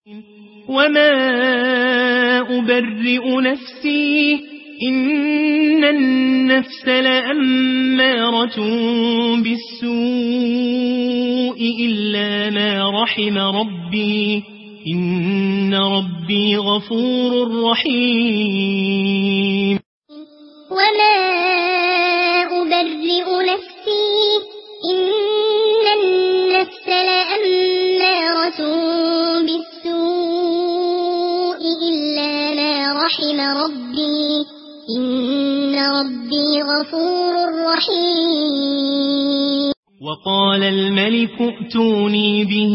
وما أبرئ نفسي إن النفس لأمارة بالسوء إلا ما رحم ربي إن ربي غفور رحيم وما أبرئ نفسي إن النفس لأمارة بالسوء إلا ما رحم ربي إن ربي غفور رحيم وقال الملك ائتوني به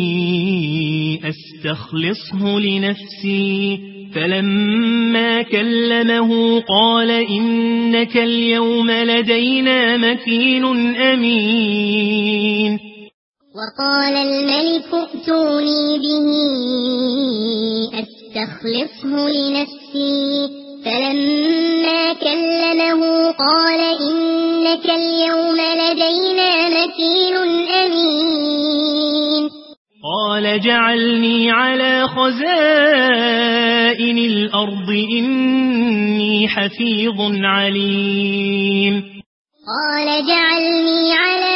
أستخلصه لنفسي فلما كلمه قال إنك اليوم لدينا مكين أمين وقال الملك ائتوني به أستخلصه لنفسي فلما كلمه قال إنك اليوم لدينا مكين أمين قال جعلني على خزائن الأرض إني حفيظ عليم قال جعلني على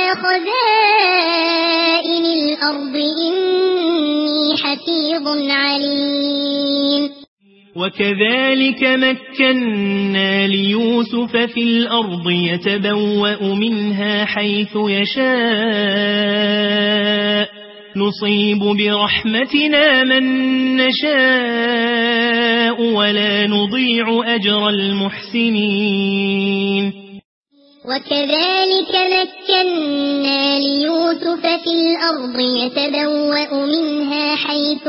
خزائن الأرض إني حفيظ عليم وكذلك مكنا ليوسف في الأرض يتبوأ منها حيث يشاء نصيب برحمتنا من نشاء ولا نضيع أجر المحسنين وكذلك مكنا ليوسف في الأرض يتبوأ منها حيث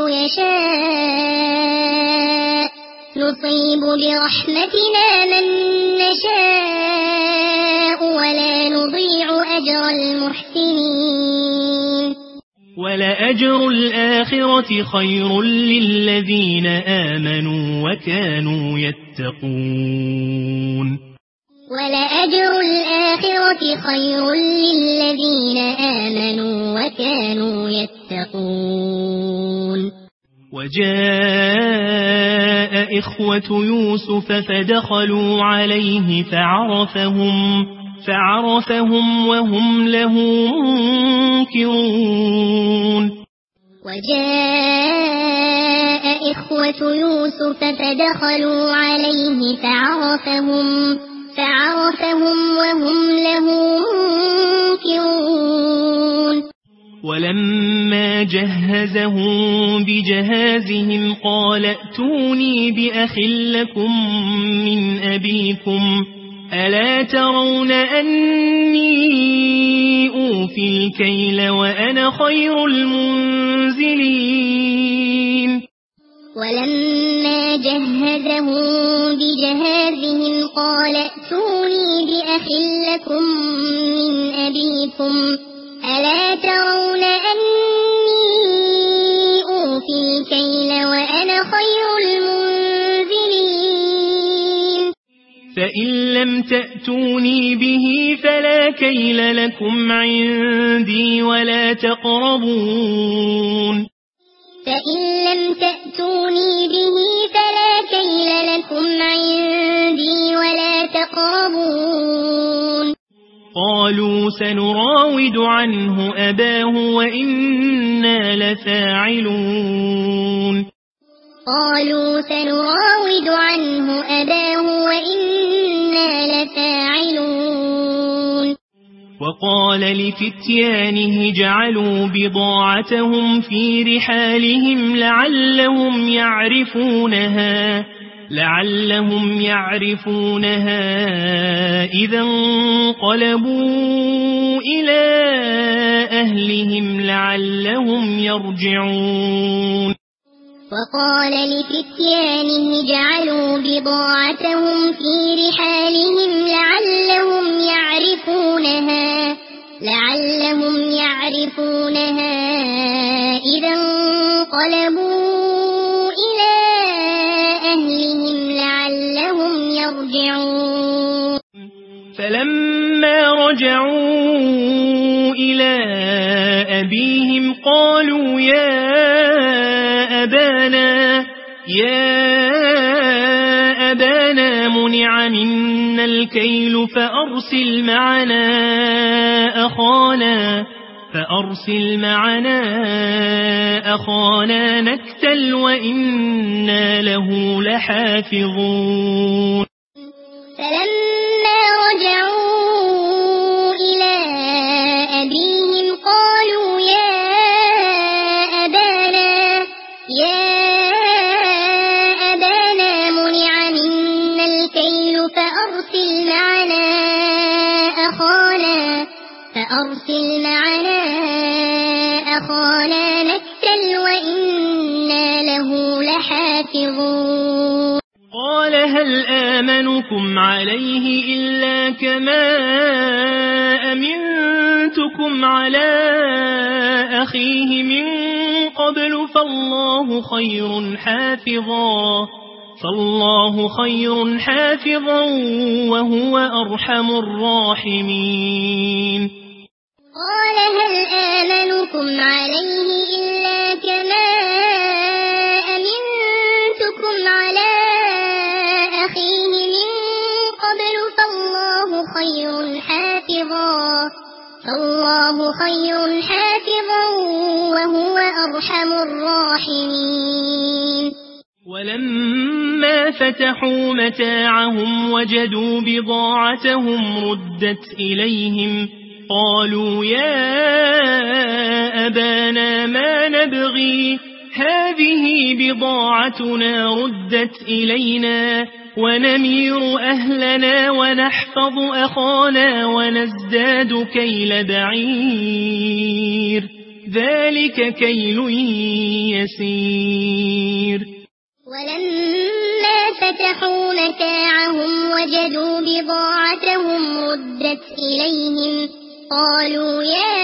يشاء نصيب برحمتنا من نشاء ولا نضيع أجر المحسنين ولأجر الآخرة خير للذين آمنوا وكانوا يتقون ولأجر الآخرة خير للذين آمنوا وكانوا يتقون وجاء إخوة يوسف فدخلوا عليه فعرفهم وهم له منكرون وجاء إخوة يوسف فدخلوا عليه فعرفهم وهم له منكرون ولما جهزهم بجهازهم قال ائتوني بأخ لكم من أبيكم ألا ترون أني أوفي الكيل وأنا خير المنزلين ولما جهزهم بجهازهم قال ائتوني بأخ لكم من أبيكم ألا ترون أني أوفي الكيل وأنا خير المنزلين فإن لم تأتوني به فلا كيل لكم عندي ولا تقربون فإن لم تأتوني به فلا كيل لكم عندي ولا تقربون قالوا سنراود عنه أباه وإنا لفاعلون قالوا سنراود عنه أباه وإنا لفاعلون وقال لفتيانه جعلوا بضاعتهم في رحالهم لعلهم يعرفونها إذا انقلبوا إلى أهلهم لعلهم يرجعون وقال لفتيانه جعلوا بضاعتهم في رحالهم لعلهم يعرفونها إذا انقلبوا إلى أهلهم لعلهم يرجعون فلما رجعوا إلى أبيهم قالوا يا أبانا منع منا الكيل فأرسل معنا أخانا نكتل وإنا له لحافظون فلما رجعوا إلى أبيهم قالوا يا أبانا منع منا الكيل فأرسل معنا أخانا نكتل وإنا له لحافظون قال هل آمنكم عليه إلا كما أمنتكم على أخيه من قبل فالله خير حافظا وهو أرحم الراحمين قال هل آمنكم عليه إلا كما أمنتكم على أخيه من قبل فالله خير حافظا وهو أرحم الراحمين ولما فتحوا متاعهم وجدوا بضاعتهم ردت إليهم قالوا يا أبانا ما نبغي هذه بضاعتنا ردت إلينا ونمير أهلنا ونحفظ أخانا ونزداد كيل بعير ذلك كيل يسير ولما فتحوا متاعهم وجدوا بضاعتهم ردت إليهم قالوا يا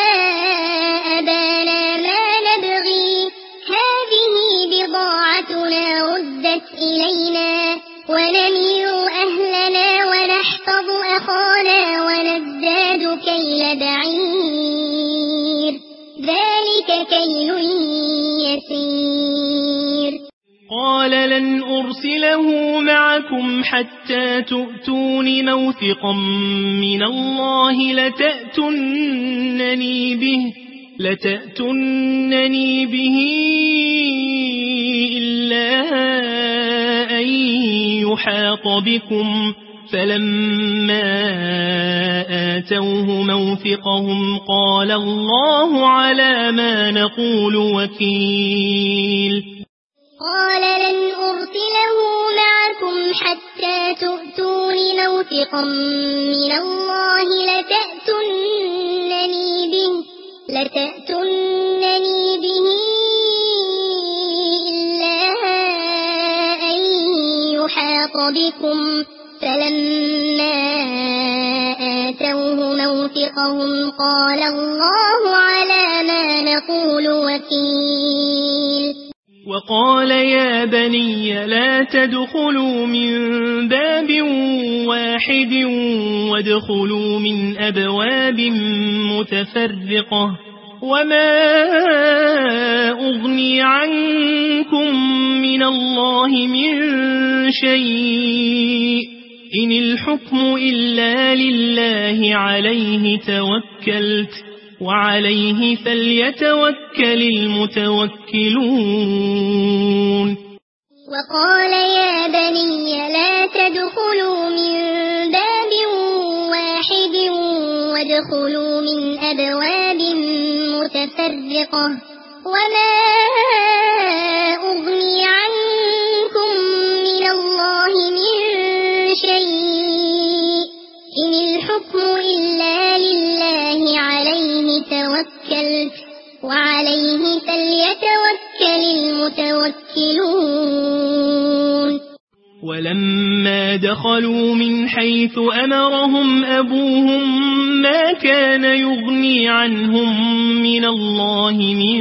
أبانا ما نبغي هذه بضاعتنا ردت إلينا ونمير أهلنا ونحفظ أخانا ونزداد كيل بعير ذلك كيل يسير قال لن أرسله معكم حتى تؤتون موثقا من الله لتأتنني به إلا أن يحاط بكم فلما آتوه موثقهم قال الله على ما نقول وكيل قال لن أرسله معكم حتى تؤتون موثقا من الله لتأتنني به إلا أن يحاط بكم فلما آتوه موثقهم قال الله على ما نقول وكيل وقال يا بني لا تدخلوا من باب واحد وادخلوا من أبواب متفرقة وما أغني عنكم من الله من شيء إن الحكم إلا لله عليه توكلت وعليه فليتوكل المتوكلون وقال يا بني لا تدخلوا من باب واحد وادخلوا من أبواب متفرقة وما أغني عنكم من الله من شيء إن الحكم إلا لله عليه توكلت وعليه فليتوكل المتوكلون ولما دخلوا من حيث أمرهم أبوهم ما كان يغني عنهم من الله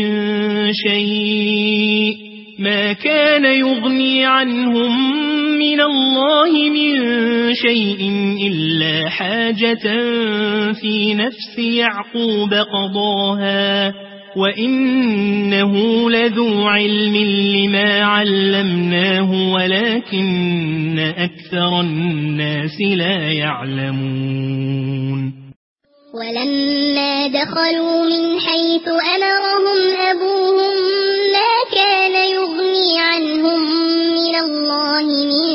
من شيء إلا حاجة في نفس يعقوب قضاها وإنه لذو علم لما علمناه ولكن أكثر الناس لا يعلمون ولما دخلوا من حيث أمرهم أبوهم ما كان يغني عنهم من الله من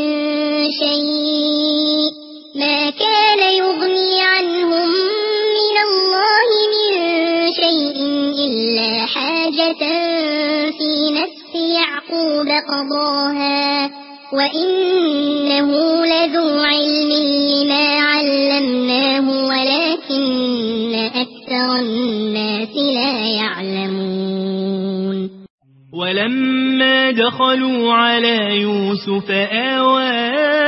شيء إلا حاجة في نفس يعقوب قضاها وإنه لذو علم لما علمناه ولكن أكثر الناس لا يعلمون ولما دخلوا على يوسف آوى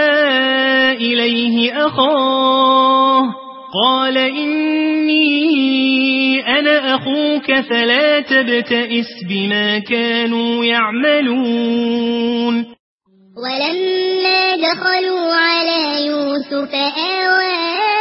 إليه أخاه قال إني أنا أخوك فلا تبتئس بما كانوا يعملون ولما دخلوا على يوسف آوى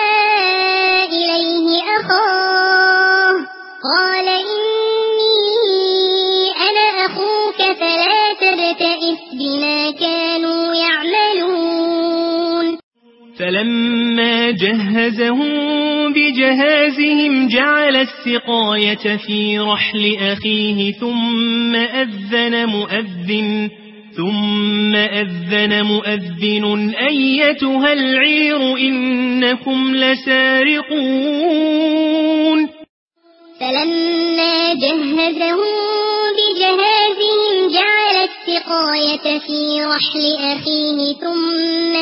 إليه أخاه قال إني أنا أخوك فلا تبتئس بما كانوا يعملون فلما جهزهم بجهازهم جعل السقاية في رحل أخيه ثم أذن مؤذن أيتها العير إنكم لسارقون فلما جهزهم بجهازهم جعل السقاية في رحل أخيه ثم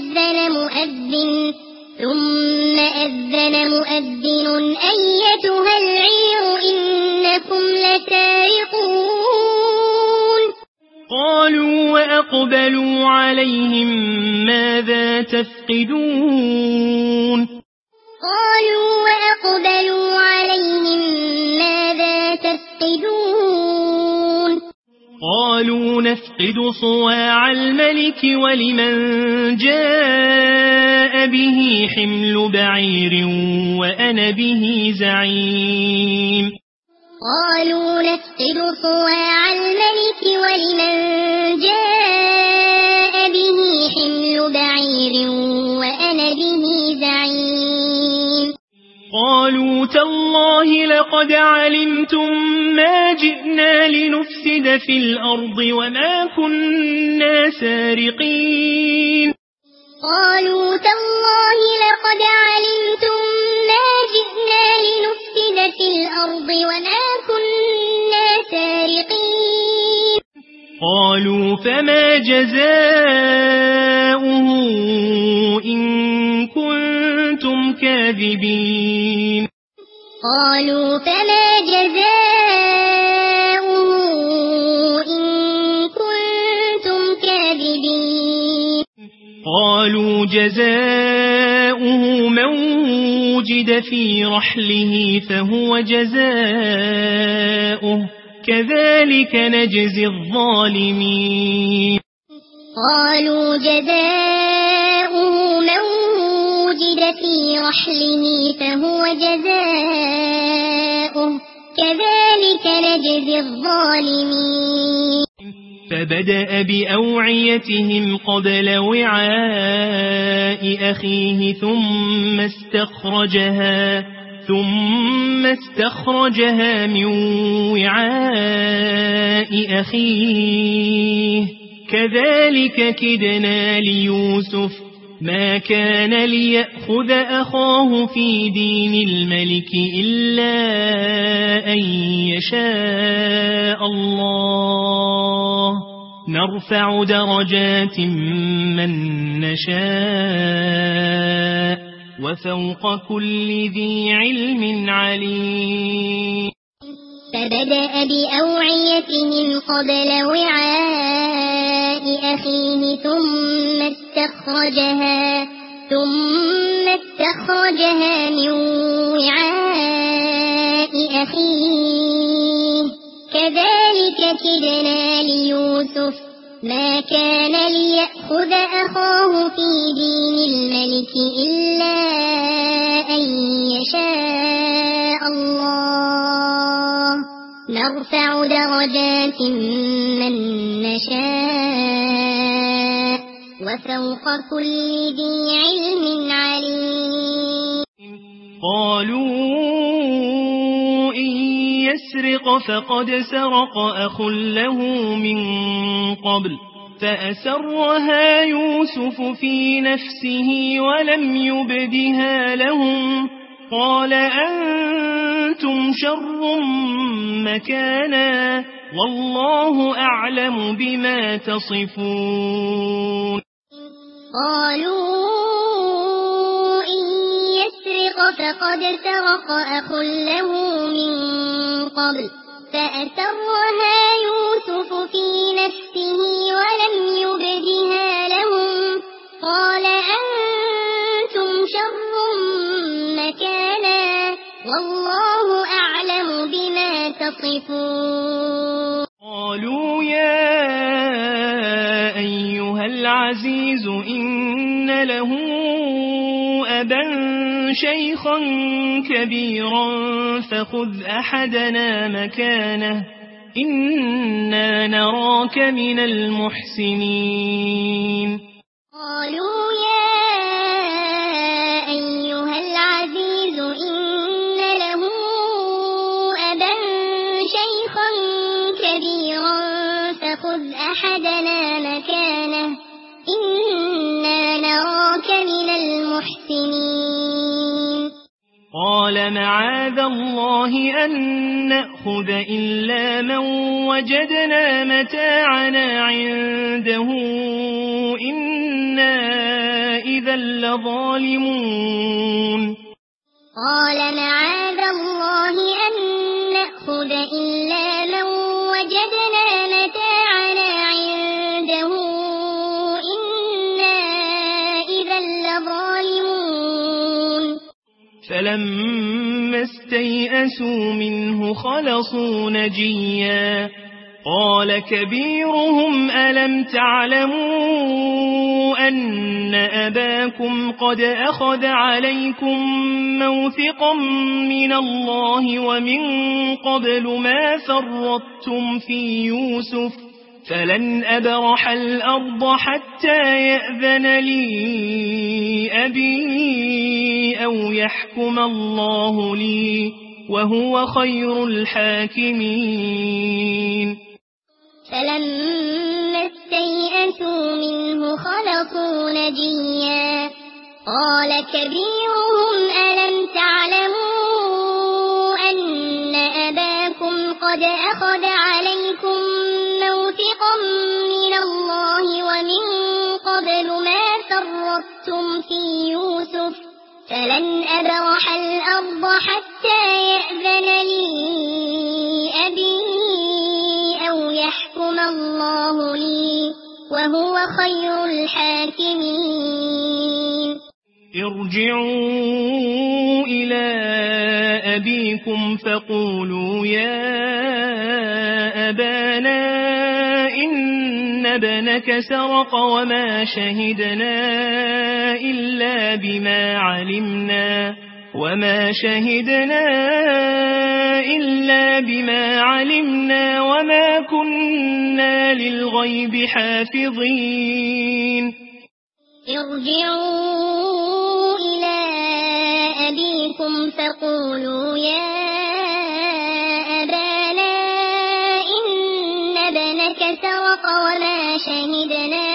أذن مؤذن أيتها العير إنكم لسارقون قالوا وأقبلوا عليهم ماذا تفقدون قالوا نفقد صواع الملك ولمن جاء به حمل بعير وأنا به زعيم قالوا نفقد صواع الملك ولمن جاء به حمل بعير وأنا به زعيم قالوا تالله لقد علمتم ما جئنا لنفسد في الأرض وما كنا سارقين قالوا تالله لقد علمتم ما جئنا لنفسد في الأرض وما كنا سارقين قالوا فما جزاؤه إن كنتم كاذبين قالوا فما جزاؤه إن كنتم كاذبين قالوا جزاؤه من وجد في رحله فهو جزاؤه كذلك نجزي الظالمين قالوا جزاؤه من وجد في رحله فهو جزاؤه كذلك نجزي الظالمين فبدأ بأوعيتهم قبل وعاء أخيه ثم استخرجها من وعاء أخيه كذلك كدنا ليوسف ما كان ليأخذ أخاه في دين الملك إلا أن يشاء الله نرفع درجات من نشاء وفوق كل ذي علم عليم فبدأ بأوعيتهم قبل وعاء أخيه ثم استخرجها من وعاء أخيه كذلك كدنا ليوسف ما كان ليأخذ أخاه في دين الملك إلا أن يشاء الله نرفع درجات من نشاء وفوق كل ذي علم عليم قالوا إن يسرق فقد سرق أخ له من قبل فأسرها يوسف في نفسه ولم يبدها لهم قال أنتم شر مكانا والله أعلم بما تصفون قالوا إن يسرق فقد سرق أخ له من قبل فأسرها يوسف في نفسه ولم يبدها لهم قال أنتم شر مكانا والله أعلم بما تصفون قالوا يا أيها العزيز إن له أبا شيخا كبيرا فخذ أحدنا مكانه إنا نراك من المحسنين قالوا يا أيها العزيز إن له أبا شيخا كبيرا فخذ أحدنا مكانه إنا نراك من المحسنين قال معاذ الله أن نأخذ إلا من وجدنا متاعنا عنده إنا إذا لظالمون قال معاذ الله أن نأخذ إلا من وجدنا متاعنا عنده إنا إذا لظالمون فلما استيئسوا منه خلصوا نجيا قال كبيرهم ألم تعلموا أن أباكم قد أخذ عليكم موثقا من الله ومن قبل ما فرطتم في يوسف فلن أبرح الأرض حتى يأذن لي أبي أو يحكم الله لي وهو خير الحاكمين فلما استيئسوا منه خلصوا نجيا قال كبيرهم ألم تعلموا أن أباكم قد أخذ عليكم موثقا من الله ومن قبل ما فرطتم في يوسف فلن أبرح الأرض حتى يأذن لي أبي أو يحكم الله لي وهو خير الحاكمين ارجعوا إلى أبيكم فقولوا يا أبانا إن ابنك سرق وما شهدنا إلا بما علمنا وما كنا للغيب حافظين ارجعوا إلى أبيكم فقولوا يا أبانا إن ابنك سرق وما شهدنا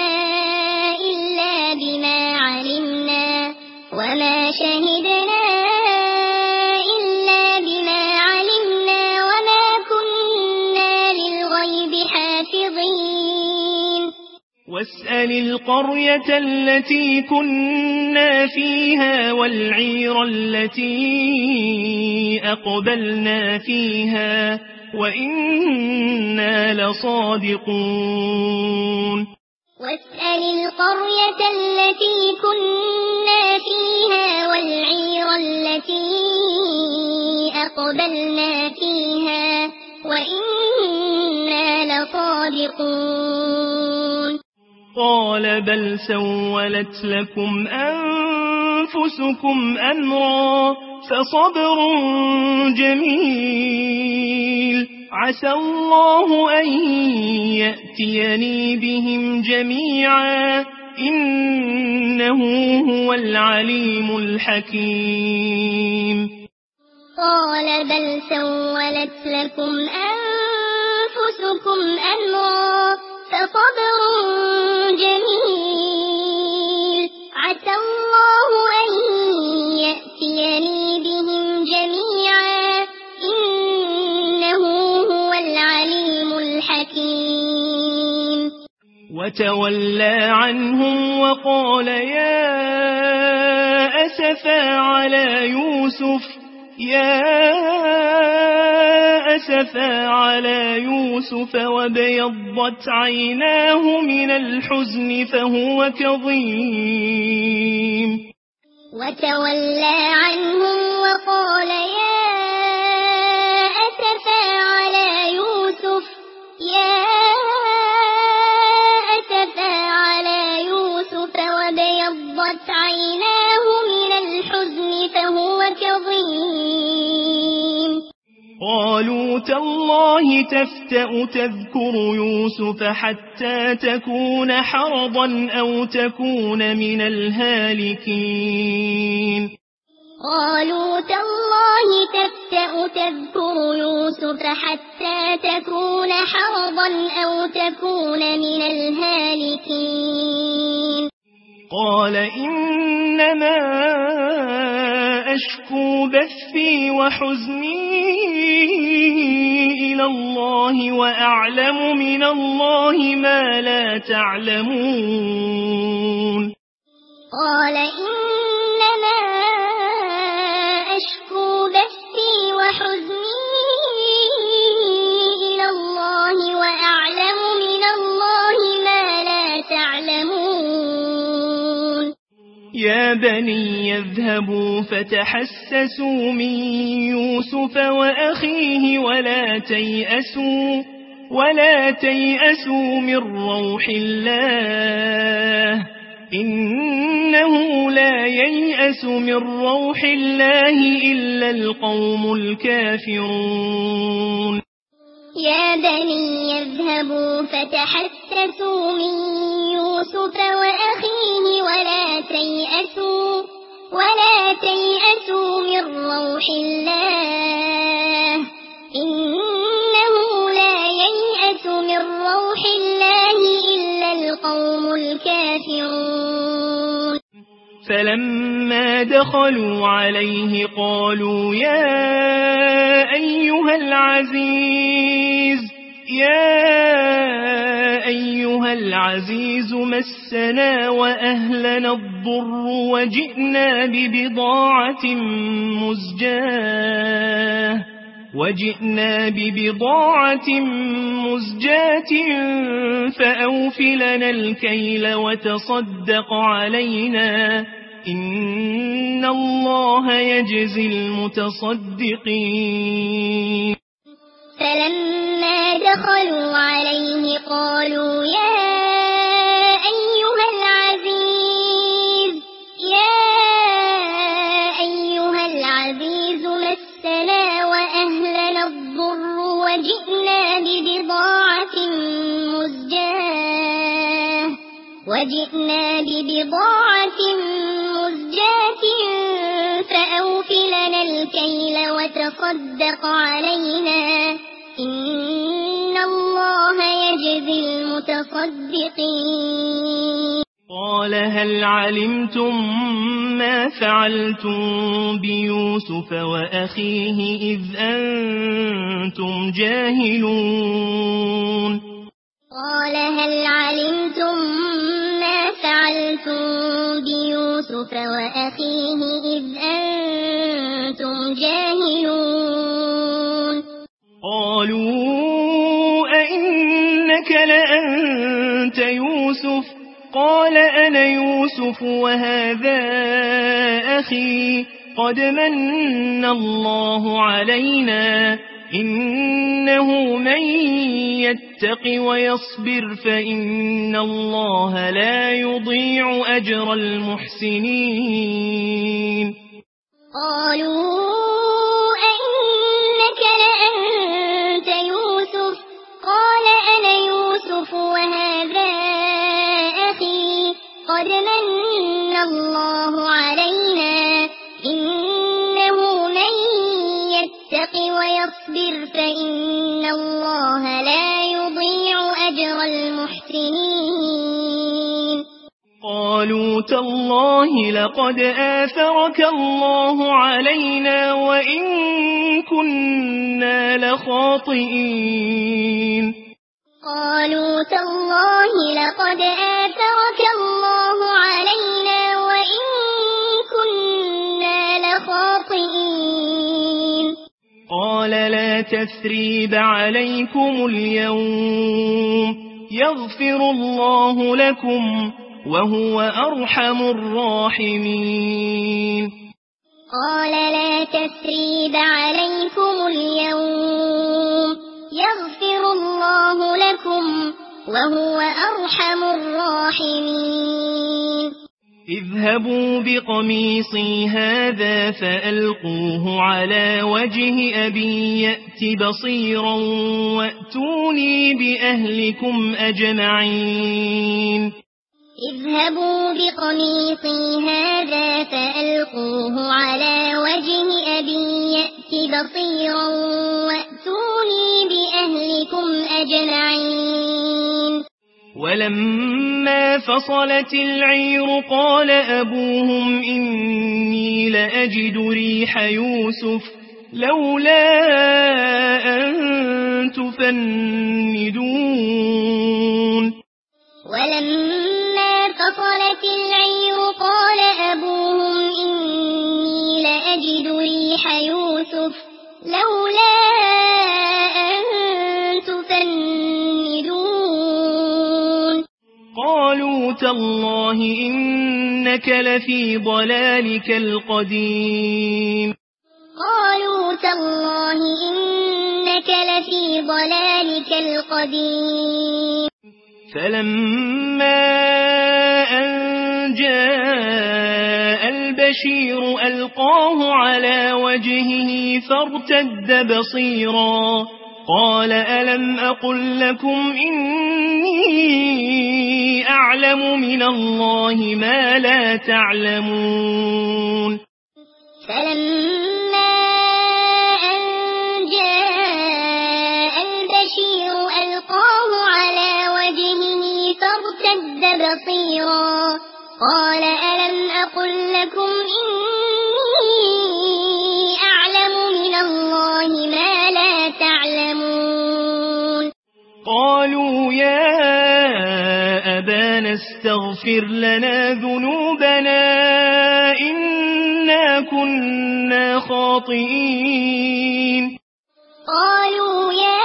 إلا بما علمنا وما كنا للغيب حافظين واسأل القرية التي كنا فيها والعير التي أقبلنا فيها وإنا لصادقون واسأل القرية التي كنا فيها والعير التي أقبلنا فيها وإنا لصادقون قال بل سولت لكم أنفسكم أمرا فصبر جميل عسى الله أن يأتيني بهم جميعا إنه هو العليم الحكيم. قال بل سولت لكم أنفسكم أمرا فصبر جميل عسى الله أن يأتيني بهم جميعا إنه هو العليم الحكيم. وتولى عنهم وقال يا أسفا على يوسف وابيضت عيناه من الحزن فهو كظيم. وتولى عنهم وقال يا أسفا على يوسف وابيضت عيناه من الحزن فهو كظيم. قالوا تالله تفتأ تذكر يوسف حتى تكون حرضا أو تكون من الهالكين. قالوا تالله تفتأ تذكر يوسف حتى تكون حرضا أو تكون من الهالكين. قال إنما أشكو بثي وحزني إلى الله وأعلم من الله ما لا تعلمون. قال إنما أشكو بثي وحزني إلى الله وأعلم من الله ما لا تعلمون. يا بني يذهبوا فتحسسوا من يوسف وأخيه ولا تيأسوا من روح الله إنه لا ييأس من روح الله إلا القوم الكافرون. يا بني يذهبوا فتحسسوا من يوسف وأخيه ولا تيأسوا من روح الله إنه لا ييأس من روح الله إلا القوم الكافرون. فلما دخلوا عليه قالوا يا أيها العزيز مسنا وأهلنا الضر وجئنا ببضاعة مزجاة فأوفلنا الكيل وتصدق علينا إن الله يجزي المتصدقين. فلما دخلوا عليه قالوا يا أيها العزيز مسنا وأهلنا الضر وجئنا ببضاعة مزجاة فأوفلنا الكيل وتصدق علينا إن الله يجزي المتصدقين. قال هل علمتم ما فعلتم بيوسف وأخيه إذ أنتم جاهلون. قال هل علمتم ما فعلتم بيوسف وأخيه إذ أنتم جاهلون. قالوا أئنك لأنت يوسف قال أنا يوسف وهذا أخي قد من الله علينا إنه من يتق ويصبر فإن الله لا يضيع أجر المحسنين. قالوا أئنك لأنت يوسف لقد من الله علينا إنه من يتق ويصبر فإن الله لا يضيع أجر المحسنين قالوا تالله لقد آثرك الله علينا وإن كنا لخاطئين قالوا تالله لقد آثرك الله علينا وإن كنا لخاطئين قال لا تثريب عليكم اليوم يغفر الله لكم وهو أرحم الراحمين قال لا تثريب عليكم اليوم يغفر الله لكم وهو أرحم الراحمين اذهبوا بقميصي هذا فألقوه على وجه أبي يأت بصيرا وأتوني بأهلكم أجمعين اذهبوا بقميصي هذا فألقوه على وجه أبي يأت بصيرا وأتوني بأهلكم أجمعين ولما فصلت العير قال أبوهم إني لأجد ريح يوسف لولا أن تفندون ولما فصلت العير قال أبوهم إني لأجد ريح يوسف لولا أن تفندون قالوا تالله إنك لفي ضلالك القديم قالوا تالله إنك لفي ضلالك القديم فلما أن جاء البشير ألقاه على وجهه فارتد بصيرا قال ألم أقل لكم إني أعلم من الله ما لا تعلمون فلما أن جاء البشير ألقاه على وجهه فارتد بصيرا قال ألم أقل لكم إني أعلم من الله ما لا تعلمون قالوا يا أبانا استغفر لنا ذنوبنا إنا كنا خاطئين قالوا يا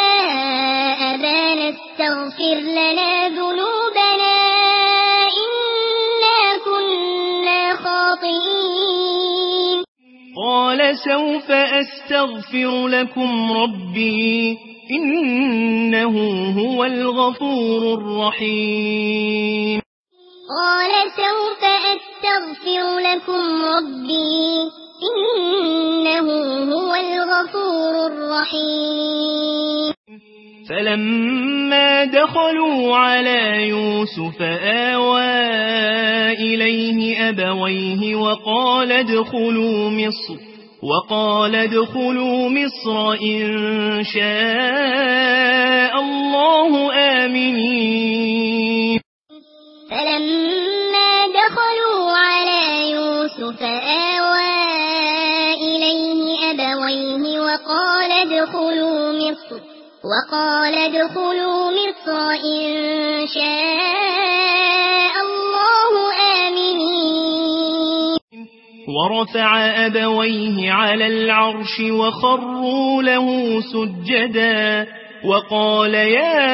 أبانا استغفر لنا ذنوبنا إنا كنا خاطئين قال سوف أستغفر لكم ربي إنه هو الغفور الرحيم قال سوف أستغفر لكم ربي إنه هو الغفور الرحيم فلما دخلوا على يوسف آوى إليه أبويه وقال ادخلوا مصر إن شاء الله آمنين فلما دخلوا على يوسف آوى إليه أبويه وقال ادخلوا مصر إن شاء الله آمنين ورفع أبويه على العرش وخروا له سجدا وقال يا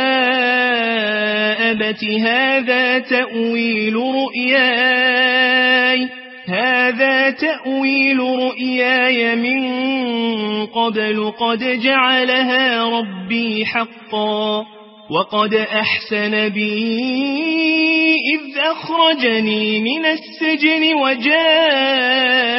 أبت هذا تأويل رؤياي من قبل قد جعلها ربي حقا وقد أحسن بي إذ أخرجني من السجن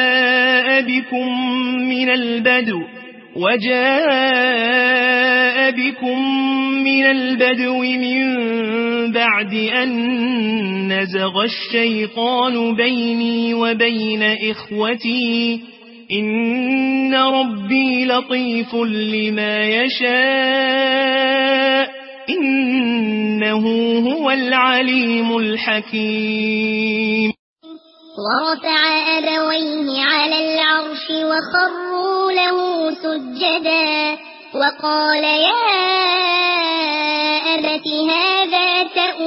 وجاء بكم من البدو من بعد أن نزغ الشيطان بيني وبين إخوتي إن ربي لطيف لما يشاء إنه هو العليم الحكيم. ورفع أبويه على العرش وخروا له سجدا وقال يا أبت هذا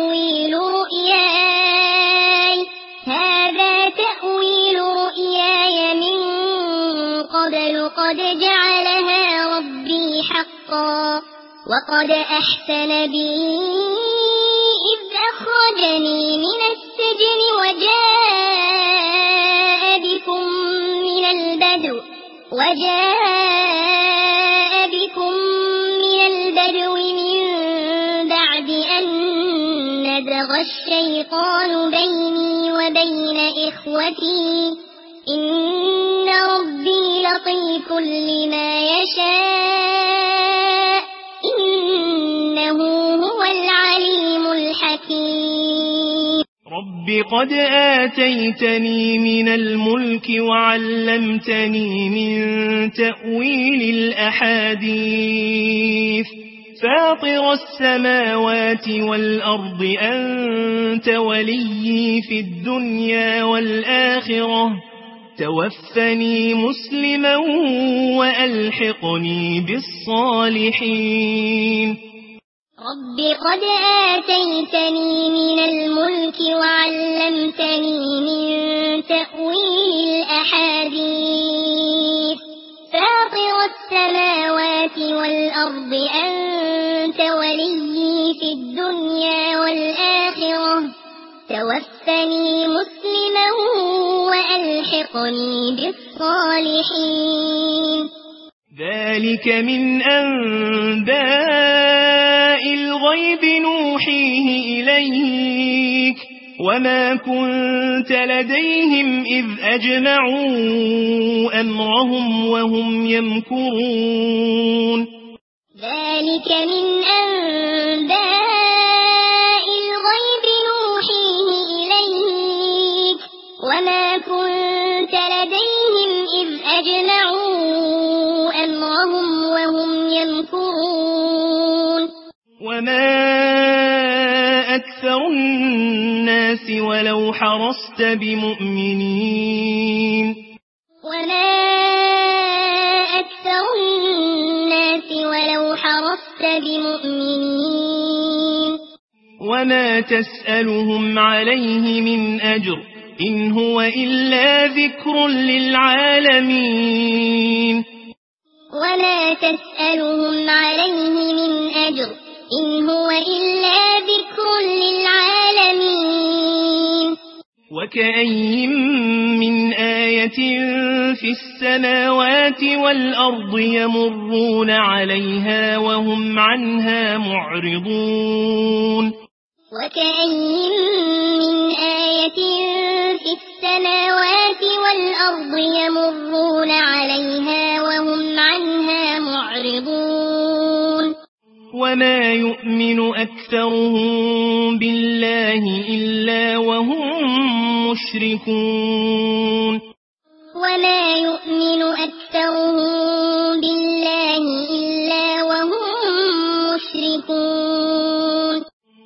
تأويل رؤياي من قبل قد جعلها ربي حقا وقد أحسن بي إذ أخرجني من السجن وجاء بكم من البدو من بعد أن نزغ الشيطان بيني وبين إخوتي إن ربي لطيف لما يشاء إنه هو العليم الحكيم. رب قد آتيتني من الملك وعلمتني من تأويل الأحاديث فاطر السماوات والأرض أنت ولي في الدنيا والآخرة توفني مسلما وألحقني بالصالحين. رب قد آتيتني من الملك وعلمتني من تأويل الأحاديث فاطر السماوات والأرض أنت ولي في الدنيا والآخرة توفني مسلما وألحقني بالصالحين. ذلك من أنباء الغيب نوحيه إليك وما كنت لديهم إذ أجمعوا أمرهم وهم يمكرون. ذلك من أنباء الغيب نوحيه إليك وما كنت لديهم إذ أجمعوا أمرهم وهم يمكرون. وما أكثر الناس ولو حرصت بمؤمنين. وما أكثر الناس ولو حرصت بمؤمنين. وما تسألهم عليه من أجر إن هو إلا ذكر للعالمين. وما تسألهم عليه من أجر إن هو إلا ذكر للعالمين. وكأين من آية في السماوات والأرض يمرون عليها وهم عنها معرضون. وكأين من آية في السماوات والأرض يمرون عليها وهم عنها معرضون. وما يؤمن أكثرهم بالله إلا وهم مشركون. وما يؤمن أكثرهم بالله إلا وهم مشركون.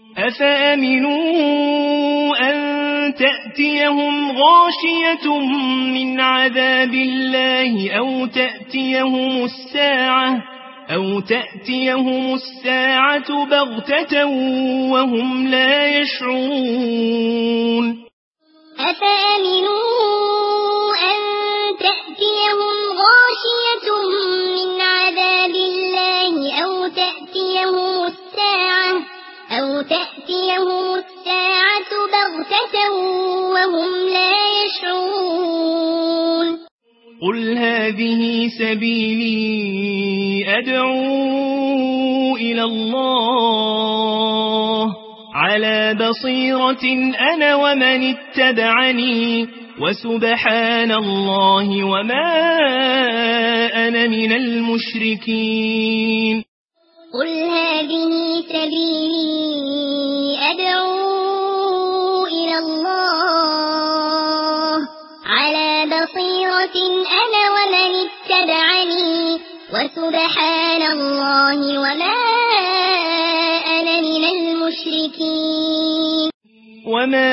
أفأمنوا أن تأتيهم غاشية من عذاب الله أو تأتيهم الساعة بغتة وهم لا يشعرون. أفأمنوا أن تأتيهم غاشية من عذاب الله أو تأتيهم الساعة بغتة وهم لا يشعرون. قل هذه سبيلي أدعو إلى الله على بصيرة أنا ومن اتبعني وسبحان الله وما أنا من المشركين. قل هذه سبيلي أدعو إلى الله على بصيرة أنا ومن اتبعني وسبحان الله وما أنا من المشركين. وما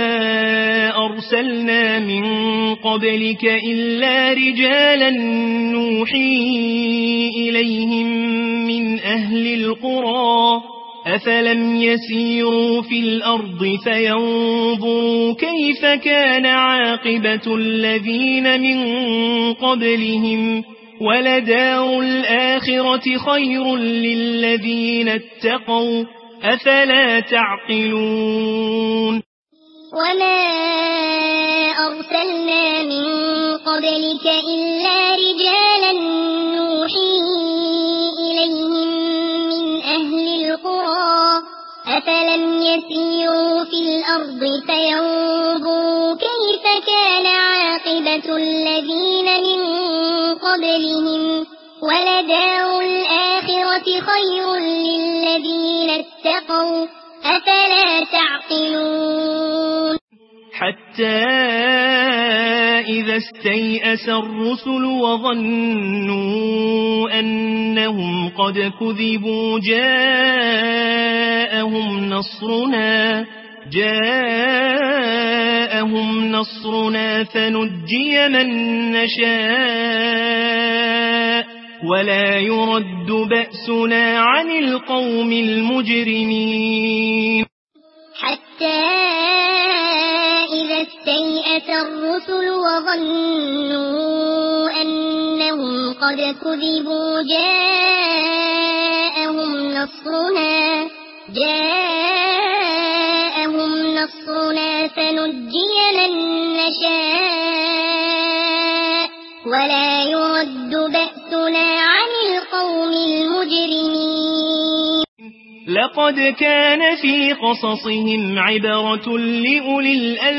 أرسلنا من قبلك إلا رجالا نوحي إليهم من أهل القرى أفلم يسيروا في الأرض فينظروا كيف كان عاقبة الذين من قبلهم ولدار الآخرة خير للذين اتقوا أفلا تعقلون. وما أرسلنا من قبلك إلا رجالا نوحي إليهم من أهل القرى أفلم يسيروا في الأرض فينظروا كيف كان عاقبة الذين من قبلهم ولدار الآخرة خير للذين اتقوا أفلا تعقلون. حتى إذا استيأس الرسل وظنوا أنهم قد كذبوا جاءهم نصرنا فنجي من نشاء ولا يرد بأسنا عن القوم المجرمين. حتى إذا استيأس الرسل وظنوا أنهم قد كذبوا جاءهم نصرنا فنجي من نشاء ولا يرد بأسنا عن القوم المجرمين. لقد كان في قصصهم عبرة لأولي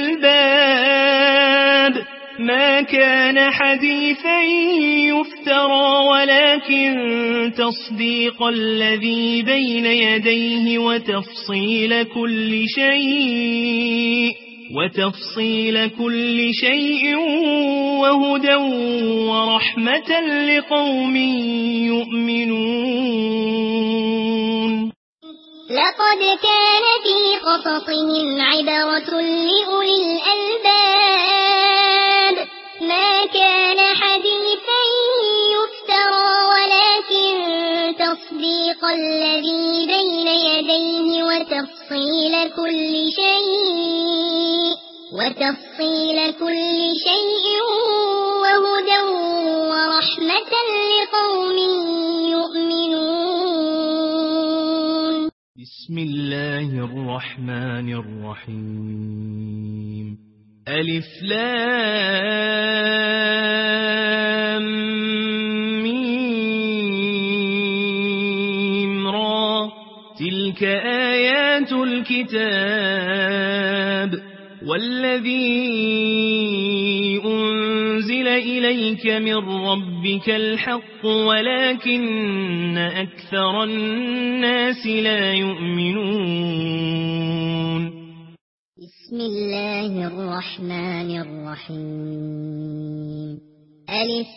الألباب ما كان حديثا يفترى ولكن تصديق الذي بين يديه وتفصيل كل شيء وهدى ورحمة لقوم يؤمنون. لقد كان في قصصهم عبرة لأولي الألباب ما كان حديثا يفترى ولكن تصديق الذي بين يديه وتفصيل كل شيء وهدى ورحمة لقوم يؤمنون. بسم الله الرحمن الرحيم. ألف لام ميم را تلك آيات الكتاب والذي أنزل إليك من ربك الحق ولكن أكثر الناس لا يؤمنون. بسم الله الرحمن الرحيم. ألف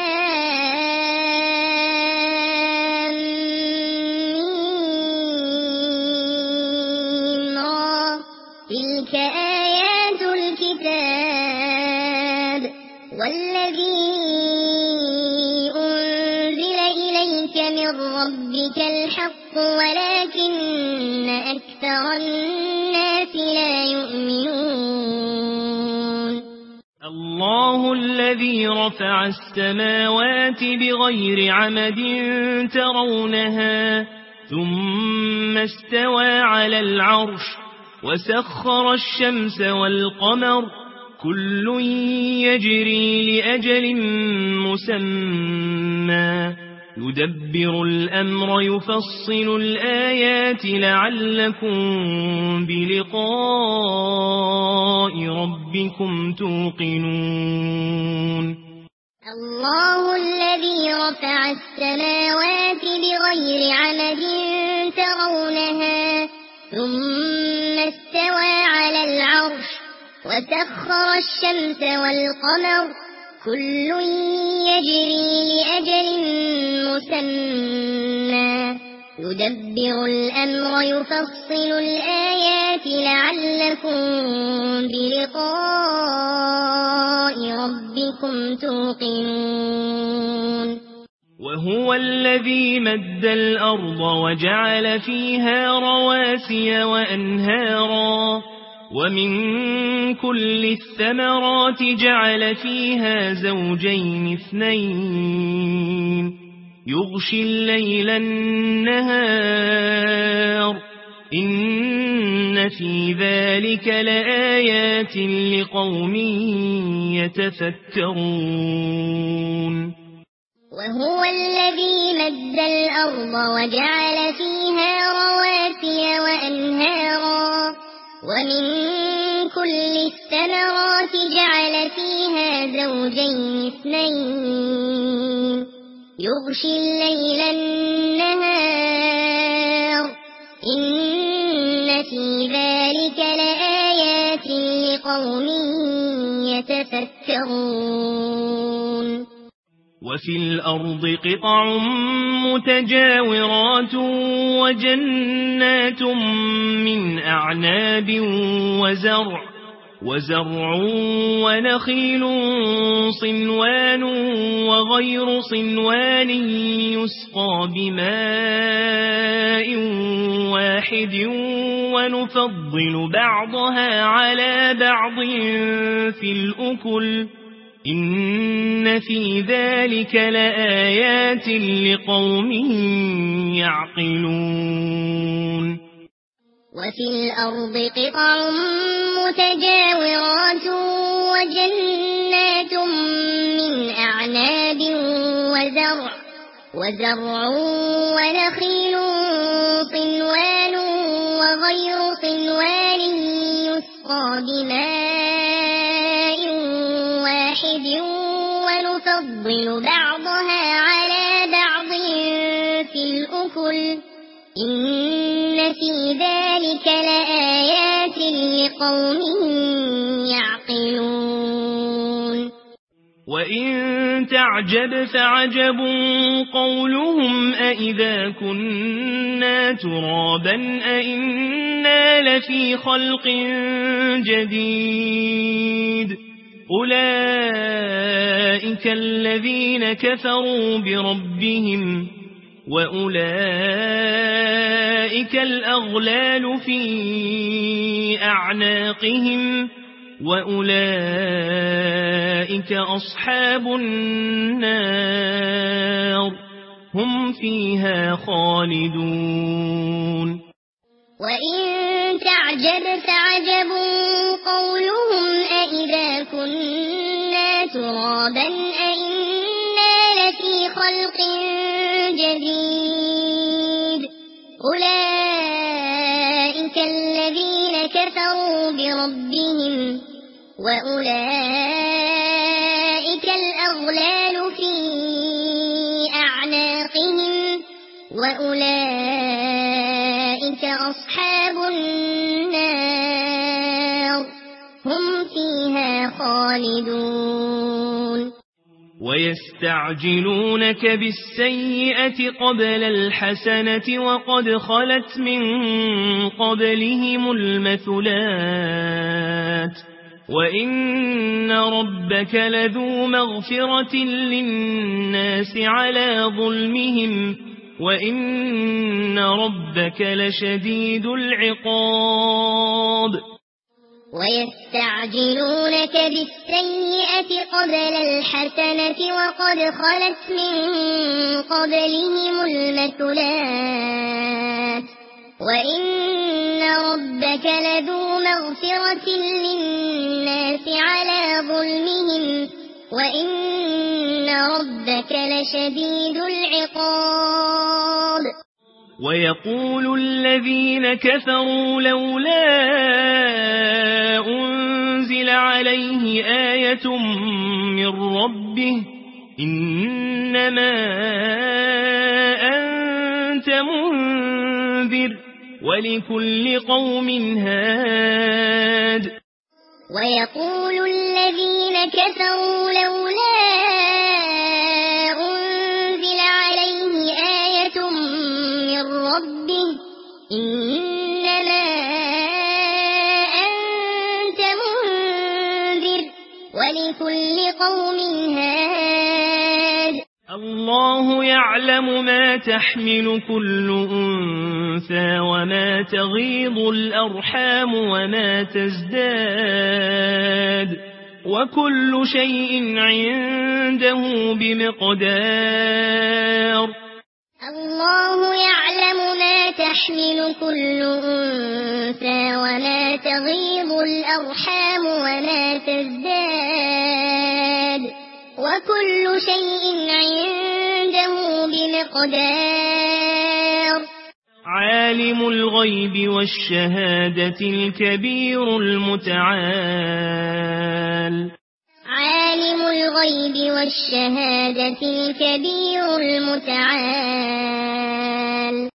لام ميم را تلك آيات الكتاب والذي أنزل إليك من ربك الحق ولكن أكثر الناس لا يؤمنون. الله الذي رفع السماوات بغير عمد ترونها ثم استوى على العرش وسخر الشمس والقمر كل يجري لأجل مسمى يدبر الأمر يفصل الآيات لعلكم بلقاء ربكم توقنون. الله الذي رفع السماوات بغير عمد وسخر الشمس والقمر كل يجري لأجل مسمى يدبر الأمر يفصل الآيات لعلكم بلقاء ربكم توقنون وهو الذي مد الأرض وجعل فيها رواسي وأنهارا ومن كل الثمرات جعل فيها زوجين اثنين يغشي الليل النهار إن في ذلك لآيات لقوم يتفكرون وهو الذي مد الأرض وجعل فيها رواسي وأنهارا ومن كل الثمرات جعل فيها زوجين اثنين يغشي الليل النهار إن في ذلك لآيات لقوم يتفكرون وفي الأرض قطع متجاورات وجنات من أعناب وزرع ونخيل صنوان وغير صنوان يسقى بماء واحد ونفضل بعضها على بعض في الأكل إن في ذلك لآيات لقوم يعقلون وفي الأرض قطع متجاورات وجنات من أعناب وزرع ونخيل صنوان وغير صنوان يسقى بماء واحد ونفضل بعضها على بعض في الأكل إن في ذلك لآيات لقوم يعقلون وإن تعجب فعجب قولهم أإذا كنا ترابا أإنا لفي خلق جديد أولئك الذين كفروا بربهم وأولئك الأغلال في أعناقهم وأولئك أصحاب النار هم فيها خالدون وإن تعجب فعجب قولهم أإذا كنا ترابا أإنا لفي خلق جديد أولئك الذين كفروا بربهم وأولئك الأغلال في أعناقهم وأولئك أصحاب النار هم فيها خالدون ويستعجلونك بالسيئة قبل الحسنة وقد خلت من قبلهم المثلات وإن ربك لذو مغفرة للناس على ظلمهم وإن ربك لشديد العقاب ويستعجلونك بالسيئة قبل الحسنة وقد خلت من قبلهم المثلات وإن ربك لذو مغفرة للناس على ظلمهم وإن ربك لشديد العقاب ويقول الذين كفروا لولا أنزل عليه آية من ربه إنما أنت منذر ولكل قوم هاد ويقول الذين كفروا لولا أنزل عليه آية من ربه إنما أنت منذر ولكل قوم هاد. الله يعلم ما تحمل كل أنثى وما تغيض الأرحام وما تزداد وكل شيء عنده بمقدار. الله يعلم ما تحمل كل أنثى وما تغيض الأرحام وما تزداد وكل شيء عنده بمقدار. عالم الغيب والشهادة الكبير المتعال. عالم الغيب والشهادة الكبير المتعال.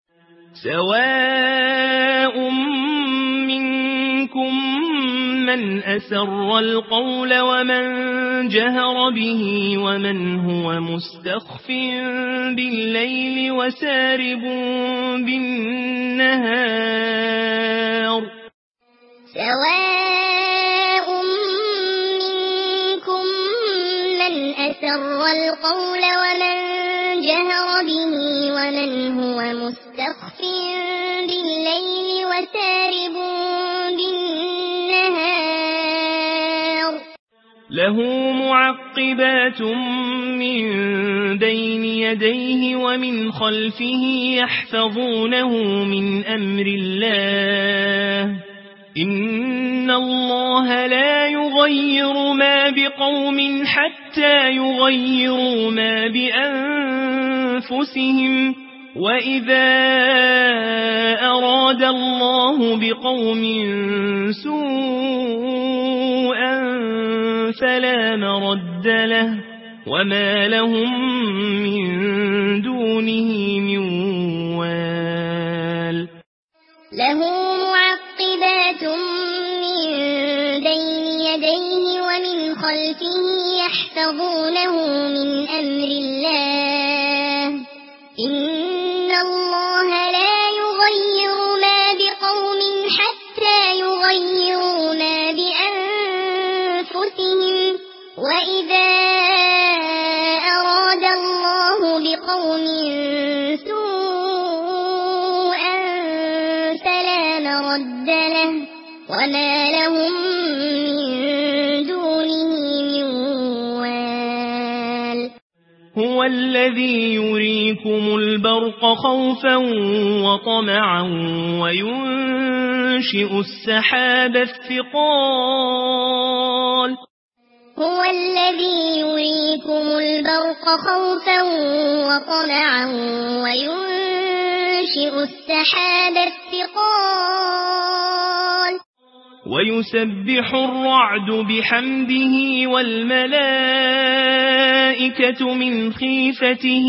سواء منكم من أسر القول ومن جهر به ومن هو مستخف بالليل وسارب بالنهار. سواء منكم من أسر القول ومن جهر به ومن هو مستخف بالليل وسارب بالنهار. له معقبات من بين يديه ومن خلفه يحفظونه من أمر الله. إن الله لا يغير ما بقوم حتى يغيروا ما بأنفسهم وإذا أراد الله بقوم سوءا فلا مرد له وما لهم من دونه من وال. له معقبات من بين يديه ومن خلفه يحفظونه من أمر الله. إن الله لا يغير ما بقوم حتى يغيروا ما بأنفسهم وإذا أراد الله بقوم سوءا فلا مرد له وما لهم من دونه من وال. هو الذي يريكم البرق خوفا وطمعا وينشئ السحاب الثقال. هو الذي يريكم البرق خوفا وطمعا وينشئ السحاب الثقال. ويسبح الرعد بحمده والملائكة من خيفته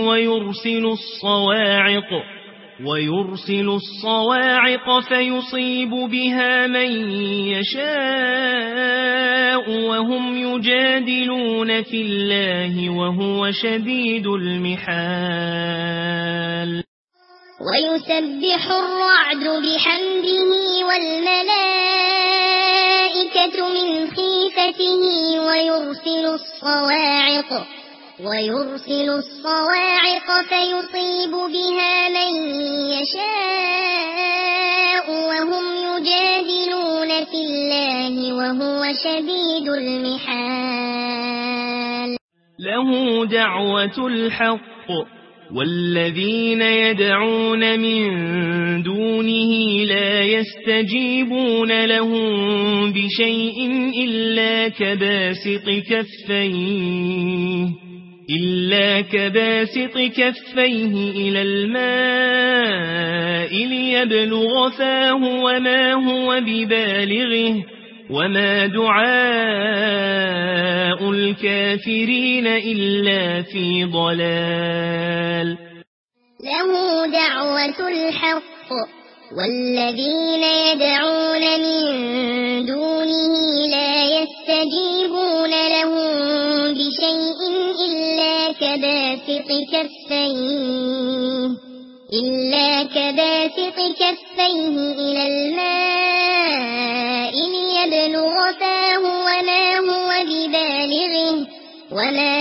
ويرسل الصواعق فيصيب بها من يشاء وهم يجادلون في الله وهو شديد المحال. ويسبح الرعد بحمده والملائكة من خيفته ويرسل الصواعق فيصيب بها من يشاء وهم يجادلون في الله وهو شديد المحال. له دعوة الحق والذين يدعون من دونه لا يستجيبون لهم بشيء إلا كباسط كفيه إلى الماء ليبلغ فاه وما هو ببالغه وما دعاء الكافرين إلا في ضلال. له دعوة الحق والذين يدعون من دونه لا كباسط كفيه إلى الماء ليبلغ فاه وما هو ببالغه وما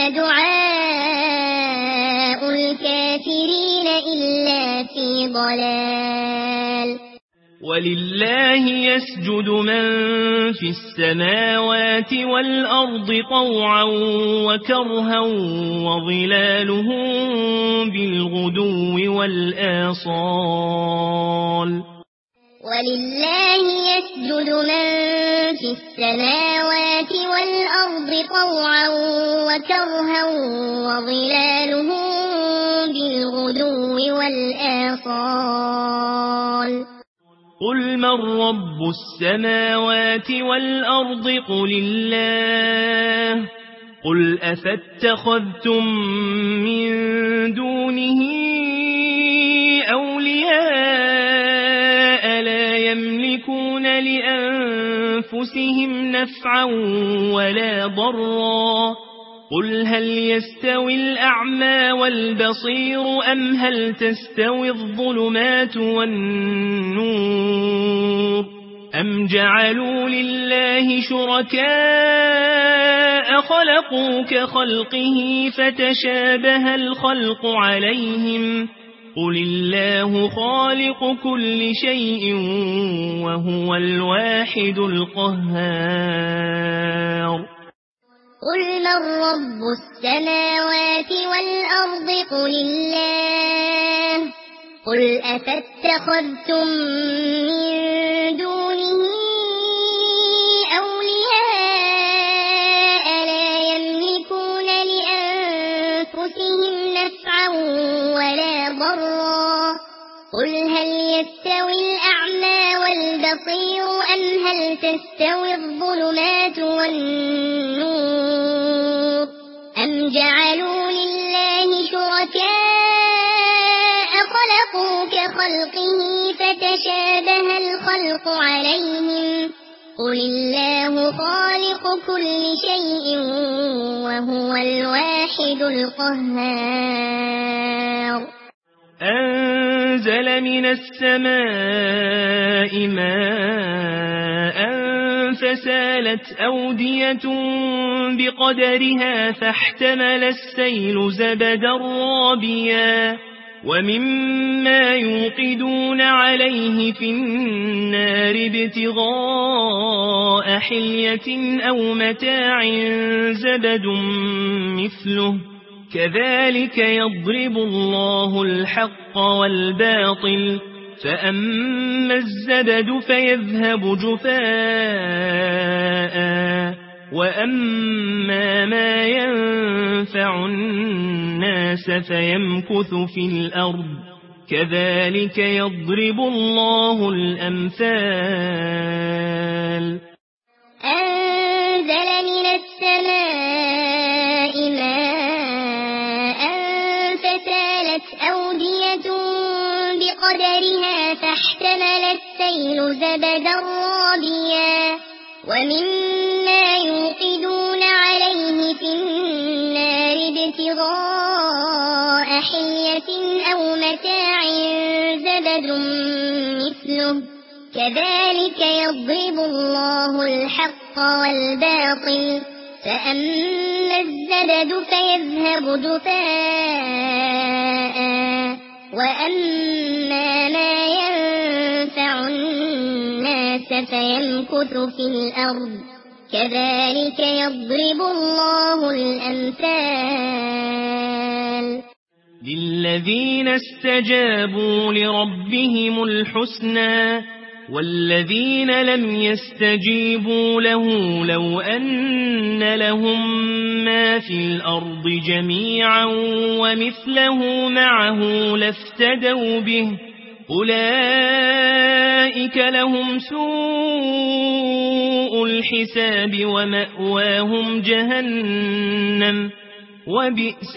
دعاء الكافرين إلا في ضلال. ولله يسجد من في السماوات والأرض طوعا وكرها وظلالهم بالغدو والآصال. ولله يسجد من في السماوات والأرض طوعا وكرها وظلالهم بالغدو والآصال. قل من رب السماوات والأرض قل الله. قل أفاتخذتم من دونه أولياء لا يملكون لأنفسهم نفعا ولا ضرا. قل هل يستوي الأعمى والبصير أم هل تستوي الظلمات والنور أم جعلوا لله شركاء خلقوا كخلقه فتشابه الخلق عليهم. قل الله خالق كل شيء وهو الواحد القهار. قل من رب السماوات والأرض قل الله. قل أفاتخذتم من دونه أولياء لا يملكون لأنفسهم نفعا ولا ضرا. قل هل يستوي الأعمى والبصير أم هل تستوي الظلمات والنور أم جعلوا لله شركاء خلقوا كخلقه فتشابه الخلق عليهم. قل الله خالق كل شيء وهو الواحد القهار. أنزل من السماء ماء فسالت أودية بقدرها فاحتمل السيل زبدا رابيا ومما يوقدون عليه في النار ابتغاء حلية أو متاع زبد مثله كذلك يضرب الله الحق والباطل فأما الزبد فيذهب جفاء وأما ما ينفع الناس فيمكث في الأرض كذلك يضرب الله الأمثال. أنزل من السماء ماء فسالت أودية بقدرها فاحتمل السيل زبدا رابيا ومما يوقدون عليه في النار ابتغاء حلية أو متاع زبد مثله كذلك يضرب الله الحق والباطل فأما الزبد فيذهب جفاء وأما ما ينفع الناس فيمكث في الأرض كذلك يضرب الله الأمثال. للذين استجابوا لربهم الحسنى والذين لم يستجيبوا له لو أن لهم ما في الأرض جميعا ومثله معه لافتدوا به أولئك لهم سوء الحساب ومأواهم جهنم وبئس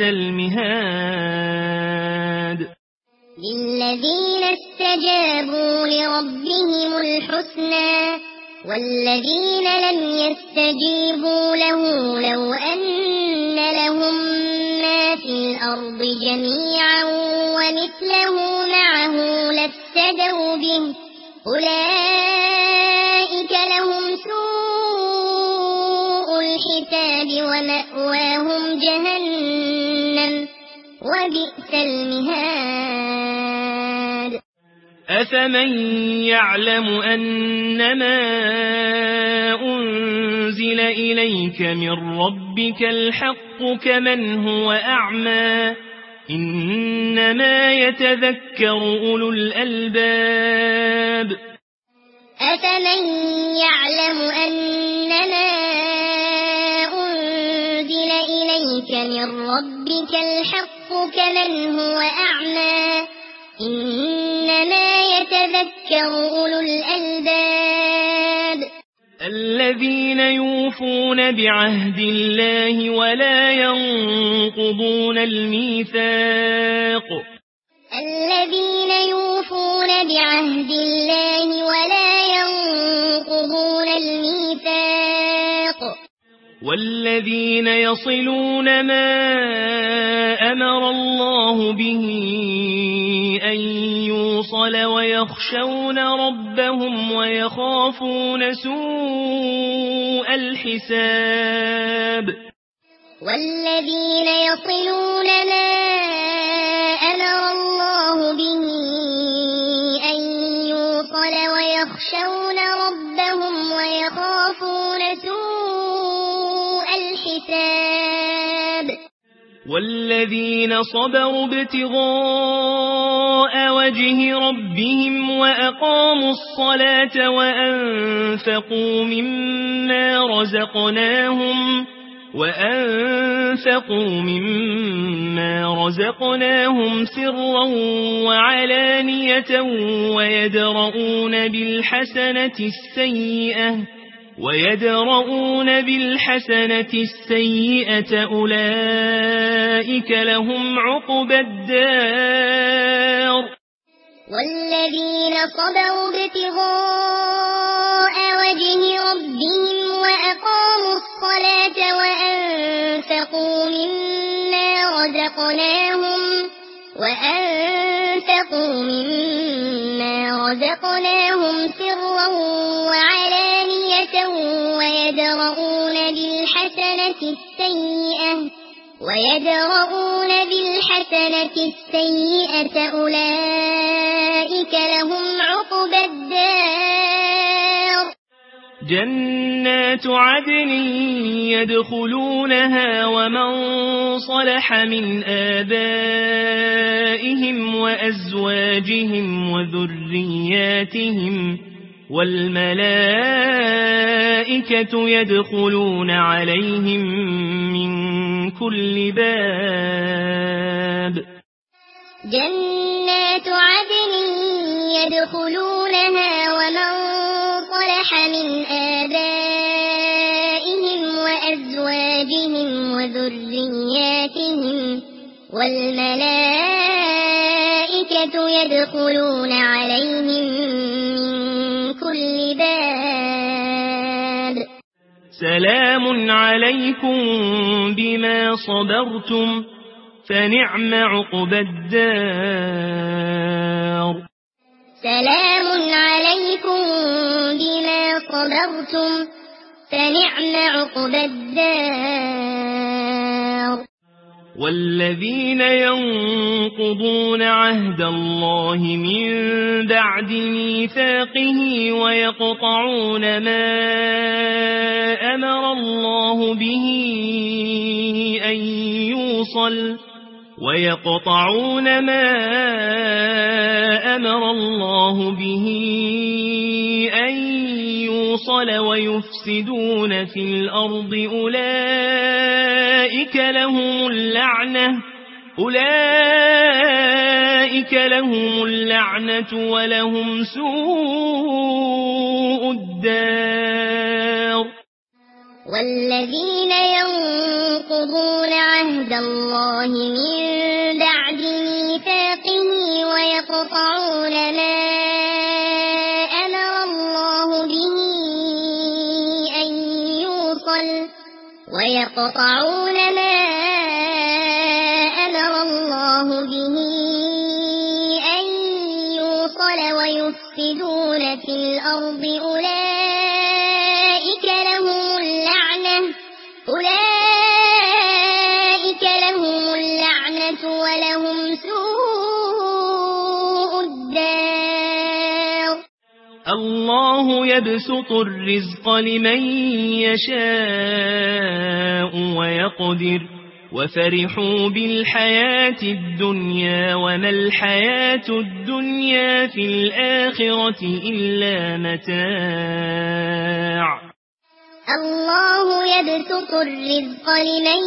المهاد. للذين استجابوا لربهم الحسنى والذين لم يستجيبوا له لو أن لهم ما في في الأرض جميعا ومثله معه لافتدوا به أولئك لهم سوء الحساب ومأواهم جهنم وبئس المهاد أفمن يعلم أنما أنزل إليك من ربك الحق كمن هو أعمى إنما يتذكر أولو الألباب أفمن يعلم أنما أنزل إليك من ربك الحق كمن هو أعمى إنما يتذكر أولو الألباب الذين يوفون بعهد الله ولا ينقضون الميثاق الذين يوفون بعهد الله ولا ينقضون الميثاق والذين يصلون ما أمر الله به أن يوصل ويخشون ربهم ويخافون سوء الحساب والذين يصلون ما أمر الله به أن يوصل ويخشون ربهم ويخافون سوء الحساب والذين صبروا ابتغاء وجه ربهم وأقاموا الصلاة وأنفقوا مما رزقناهم سرا وعلانية ويدرؤون بالحسنة السيئة أولئك لهم عقبى الدار والذين صبروا ابتغاء وجه ربهم وأقاموا الصلاة وأنفقوا مما رزقناهم سرا وعلانية ويدرؤون بالحسنة السيئة أولئك لهم عقبى الدار جنات عدن يدخلونها ومن صلح من آبائهم وأزواجهم وذرياتهم والملائكة يدخلون عليهم من كل باب جنات عدن يدخلونها ومن صلح من آبائهم وأزواجهم وذرياتهم والملائكة يدخلون عليهم من كل باب سلام عليكم بما صبرتم فنعم عقبى الدار سلام عليكم بما صبرتم فنعم عقبى الدار والذين ينقضون عهد الله من بعد ميثاقه ويقطعون ما أمر الله به أن يوصل ويفسدون في الأرض أولئك لهم اللعنة ولهم سوء الدار والذين ينقضون عهد الله من بعد ميثاقه ويقطعون ما أمر الله به أن يوصل الله به أن يوصل ويفسدون في الأرض أولئك لهم اللعنة ولهم سوء الدار. الله يبسط الرزق لمن يشاء ويقدر وفرحوا بالحياة الدنيا وما الحياة الدنيا في الآخرة إلا متاع. الله يبسط الرزق لمن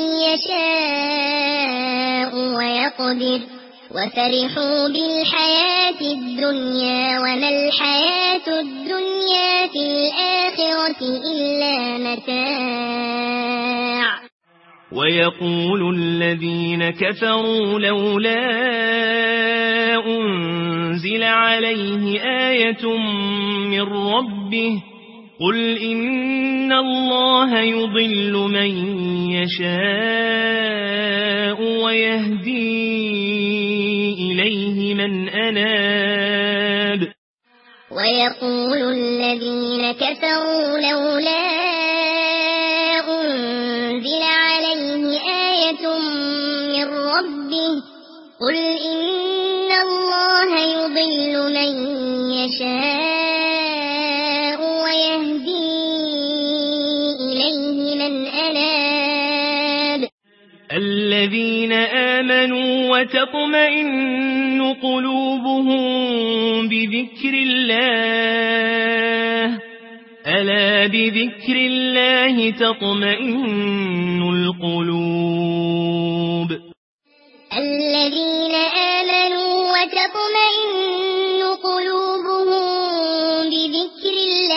يشاء ويقدر وفرحوا بالحياة الدنيا وما الحياة الدنيا في الآخرة إلا متاع. ويقول الذين كفروا لولا أنزل عليه آية من ربه قل إن الله يضل من يشاء ويهدي إليه من أناب. ويقول الذين كفروا لولا أنزل عليه آية من ربه قل إن الله يضل من يشاء ويهدي إليه من أناب. الذين آمنوا وتطمئن قلوبهم بذكر الله ألا بذكر الله تطمئن القلوب. الذين آمنوا وتطمئن قلوبهم بذكر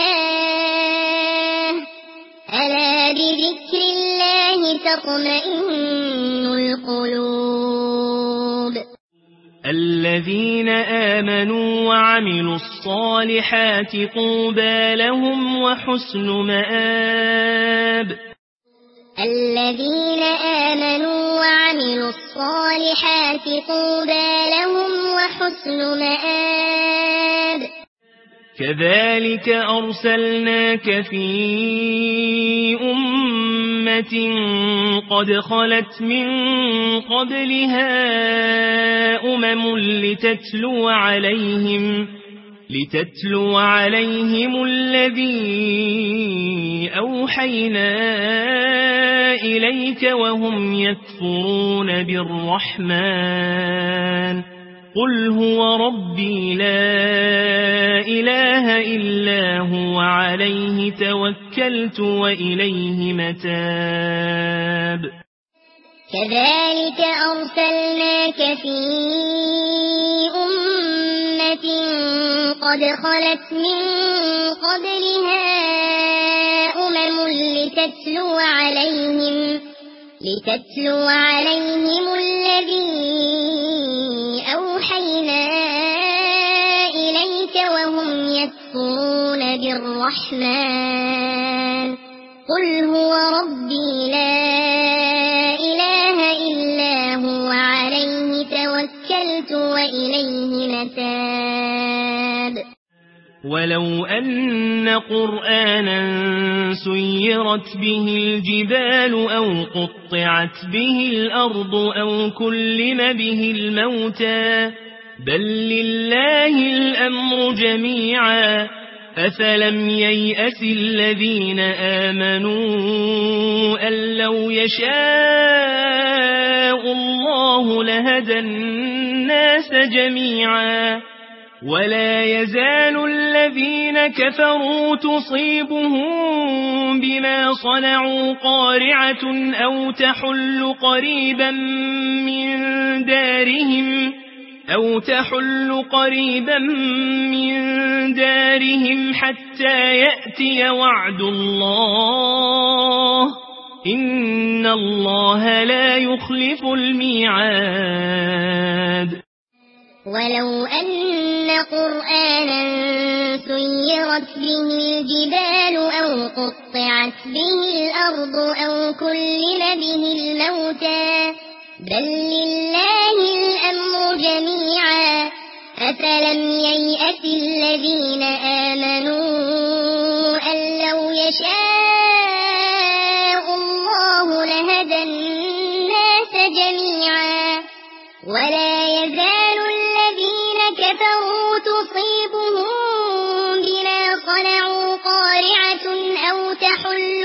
الله ألا بذكر الله تطمئن القلوب. الذين آمنوا وعملوا الصالحات طوبى لهم وحسن مآب. الذين آمنوا وعملوا الصالحات طوبى لهم وحسن مآب. كذلك أرسلناك في أمة قد خلت من قبلها لتتلو عليهم الذي أوحينا إليك وهم يكفرون بالرحمن قل هو ربي لا إله إلا هو عليه توكلت وإليه متاب. كذلك أرسلناك في أمة قد خلت من قبلها لتتلو عليهم الذي أوحينا إليك وهم يكفرون بالرحمن قل هو ربي لا إله إلا هو عليه توكلت وإليه متاب. ولو أن قرآنا سيرت به الجبال أو قطعت به الأرض أو كلم به الموتى بل لله الأمر جميعا أفلم ييأس الذين آمنوا أن لو يشاء الله لهدى الناس جميعا ولا يزال الذين كفروا تصيبهم بما صنعوا قارعة أو تحل قريبا من دارهم حتى يأتي وعد الله إن الله لا يخلف الميعاد. ولو أن قرآنا سيرت به الجبال أو قطعت به الأرض أو كلم به الموتى بل لله الأمر جميعا أفلم ييأس الذين آمنوا أن لو يشاء الله لهدى الناس جميعا ولا يزال الذين كفروا تصيبهم بما صنعوا قارعة أو تحل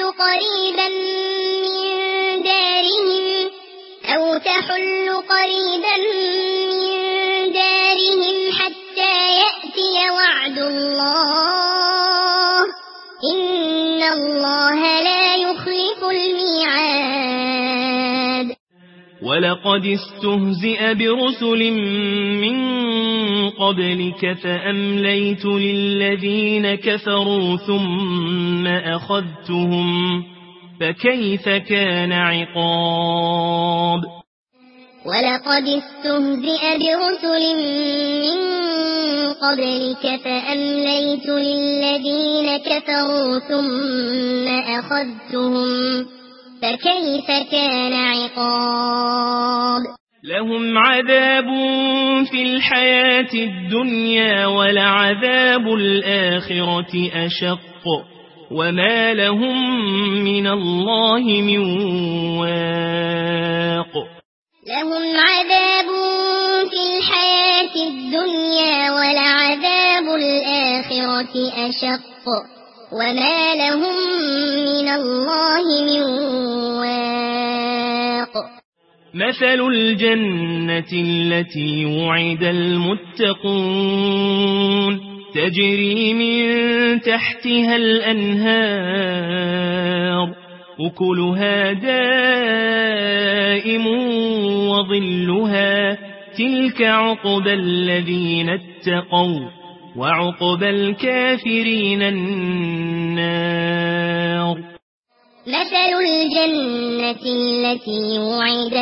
قريبا من دارهم حتى يأتي وعد الله إن الله لا يخلف الميعاد ولقد استهزئ برسل من قبلك فأمليت للذين كفروا ثم أخذتهم فكيف كان عقاب ولقد استهزئ برسل من قبلك فأمليت للذين كفروا ثم أخذتهم فكيف كان عقاب لهم عذاب في الحياة الدنيا ولعذاب الآخرة أشق وما لهم من الله من واق لهم عذاب في الحياة الدنيا ولعذاب الآخرة أشق وما لهم من الله من واق مثل الجنة التي وعد المتقون تجري من تحتها الأنهار أكلها دائم وظلها تلك عقبى الذين اتقوا وعقبى الكافرين النار مثل الجنة التي وعد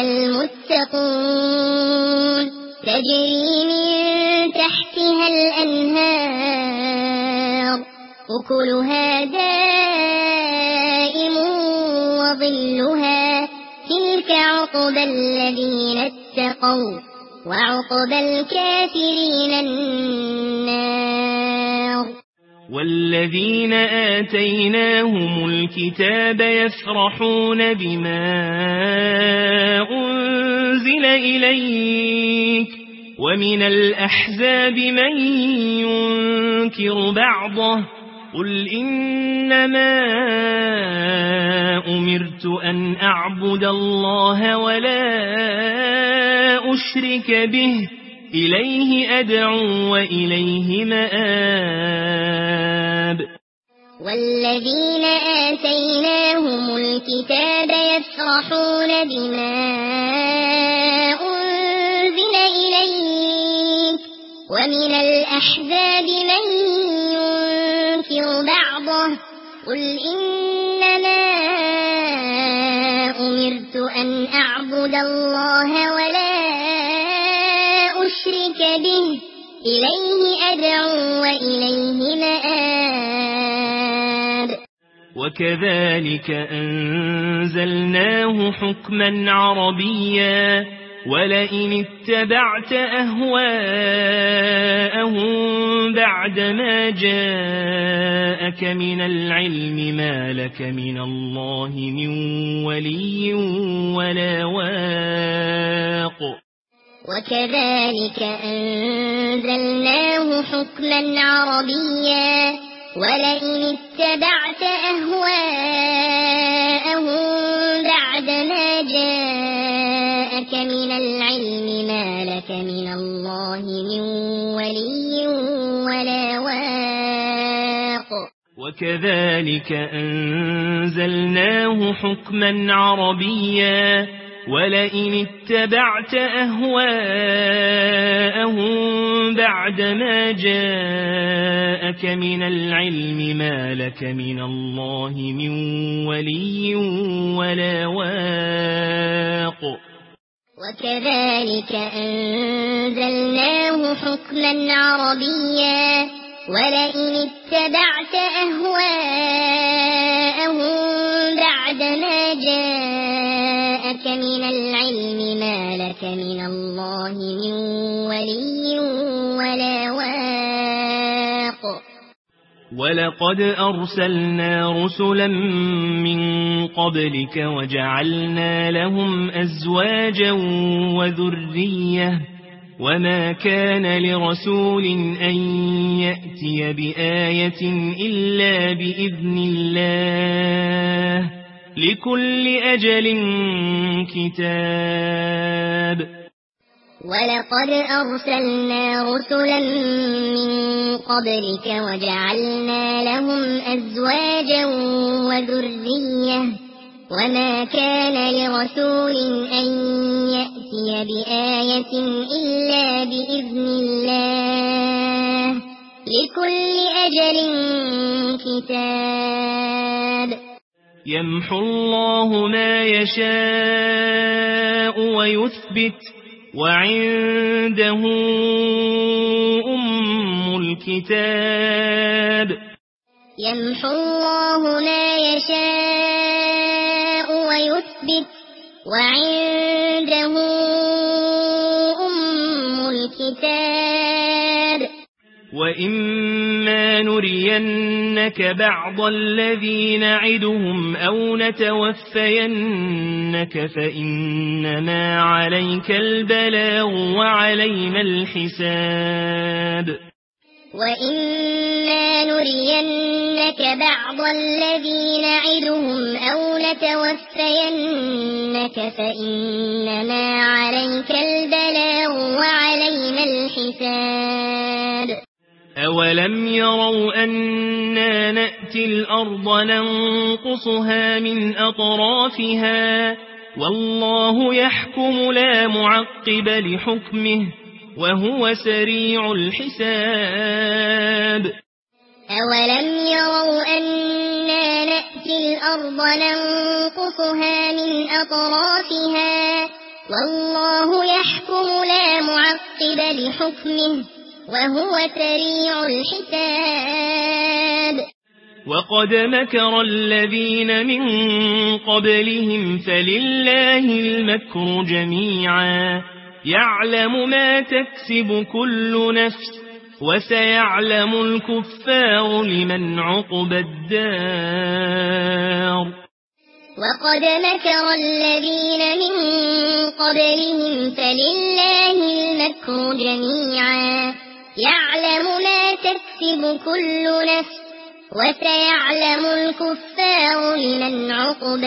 المتقون تجري من تحتها الأنهار أكلها دائم وظلها تلك عقبى الذين اتقوا وعقبى الكافرين النار والذين آتيناهم الكتاب يفرحون بما أنزل إليك ومن الأحزاب من ينكر بعضه قل إنما أمرت أن أعبد الله ولا أشرك به إليه أدعو وإليه مآب والذين آتيناهم الكتاب يفرحون بما أنزل إليك ومن الأحزاب من ينكر بعضه قل إنما أمرت أن أعبد الله ولا أشرك به إليه أدعو وإليه مآب وكذلك أنزلناه حكما عربيا ولئن اتبعت أهواءهم بعدما جاءك من العلم ما لك من الله من ولي ولا واق وكذلك أنزلناه حكما عربيا ولئن اتبعت أهواءهم بعدما جاءك من العلم ما لك من الله من ولي ولا واق وكذلك أنزلناه حكما عربيا ولئن اتبعت أهواءهم بعدما جاءك من العلم ما لك من الله من ولي ولا واق وكذلك أنزلناه حكما عربيا ولئن اتبعت أهواءهم بعدما جاءك من العلم ما لك من الله من ولي ولا واق. ولقد أرسلنا رسلا من قبلك وجعلنا لهم أزواجا وذرية وما كان لرسول أن يأتي بآية إلا بإذن الله لكل أجل كتاب. ولقد أرسلنا رسلا من قبلك وجعلنا لهم أزواجا وذرية وما كان لرسول أن يأتي بآية إلا بإذن الله لكل أجل كتاب. يمحو الله ما يشاء ويثبت وعنده أم الكتاب. يمحو الله ما يشاء ويثبت وعنده أم الكتاب. وإما نرينك بعض الذي نعدهم أو نتوفينك فإنما عليك البلاغ وعلينا الحساب. وإما نرينك بعض الذي نعدهم أو نتوفينك فإنما عليك البلاغ وعلينا الحساب. أولم يروا أنا نأتي الأرض ننقصها من أطرافها والله يحكم لا معقب لحكمه وهو سريع الحساب. أولم يروا أنا نأتي الأرض ننقصها من أطرافها والله يحكم لا معقب لحكمه وهو سريع الحساب. وقد مكر الذين من قبلهم فلله المكر جميعا يعلم ما تكسب كل نفس وسيعلم الكفار لمن عقبى الدار. وقد مكر الذين من قبلهم فلله المكر جميعا يعلم ما تكسب كل نفس وسيعلم الكفار لمن عقبى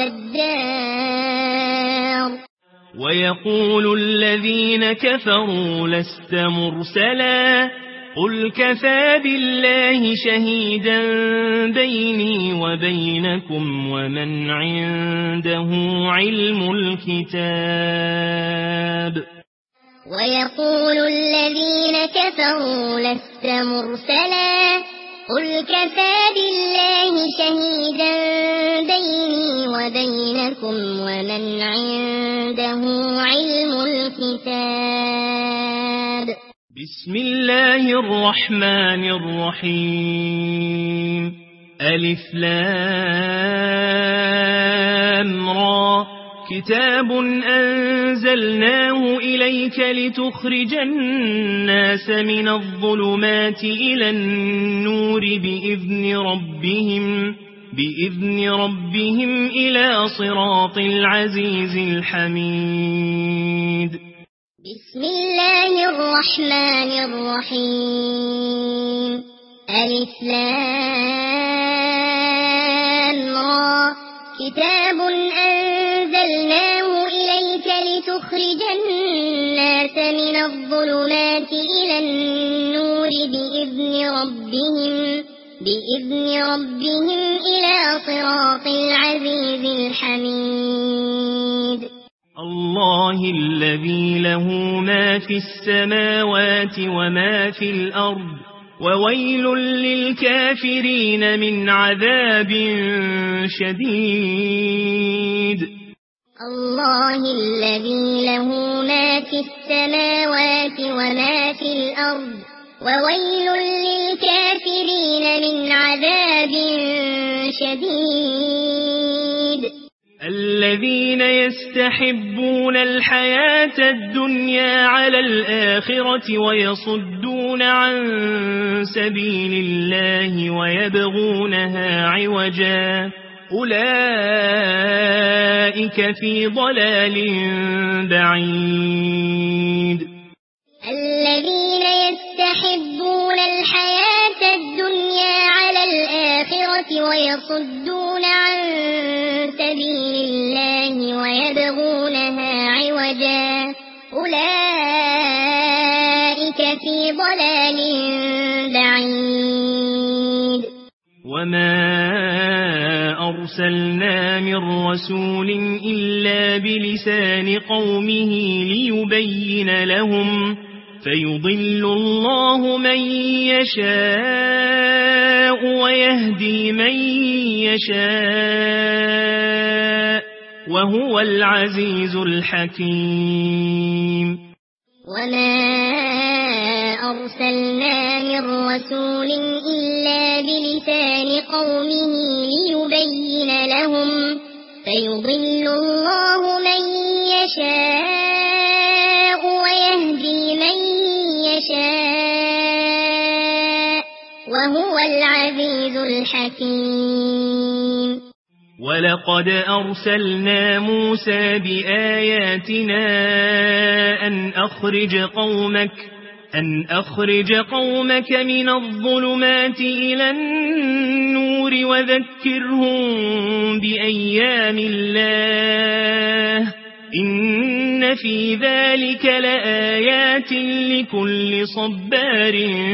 الدار. ويقول الذين كفروا لست مرسلا قل كفى بالله شهيدا بيني وبينكم ومن عنده علم الكتاب. ويقول الذين كفروا لست مرسلا قل كفى بالله شهيدا بيني وبينكم ومن عنده علم الكتاب. بسم الله الرحمن الرحيم. ألف لام را كتاب أنزلناه إليك لتخرج الناس من الظلمات إلى النور بإذن ربهم إلى صراط العزيز الحميد. بسم الله الرحمن الرحيم. ألف لام را كتاب أنزلناه إليك لتخرج الناس من الظلمات إلى النور بإذن ربهم إلى صراط العزيز الحميد. الله الذي له ما في السماوات وما في الأرض وويل للكافرين من عذاب شديد. الله الذي له ما في السماوات وما في الأرض وويل للكافرين من عذاب شديد. الذين يستحبون الحياة الدنيا على الآخرة ويصدون عن سبيل الله ويبغونها عوجا أولئك في ضلال بعيد. الذين يستحبون الحياة الدنيا على الآخرة ويصدون عن سبيل الله ويبغونها عوجا أولئك في ضلال بعيد. وما أرسلنا من رسول إلا بلسان قومه ليبين لهم فيضل الله من يشاء ويهدي من يشاء وهو العزيز الحكيم. وما أرسلنا من رسول إلا بلسان قومه ليبين لهم فيضل الله من يشاء ويهدي من يشاء وهو العزيز الحكيم. ولقد أرسلنا موسى بآياتنا أن أخرج قومك من الظلمات إلى النور وذكرهم بأيام الله إن في ذلك لآيات لكل صبار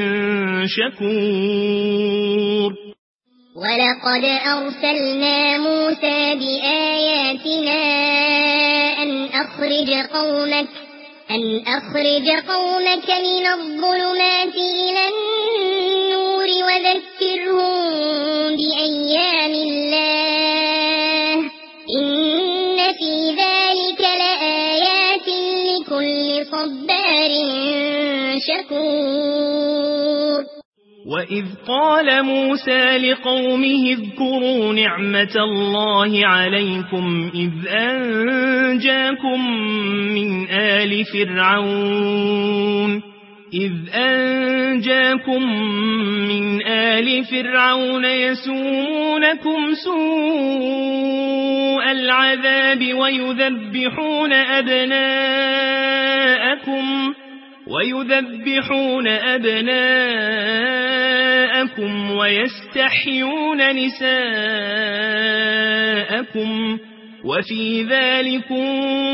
شكور. ولقد أرسلنا موسى بآياتنا أن أخرج قومك من الظلمات إلى النور وذكرهم بأيام الله إن في ذلك لآيات لكل صبار شكور. وإذ قال موسى لقومه اذكروا نعمة الله عليكم إذ أنجاكم من آل فرعون يسومونكم سوء العذاب ويذبحون أبناءكم ويستحيون نساءكم وفي ذلكم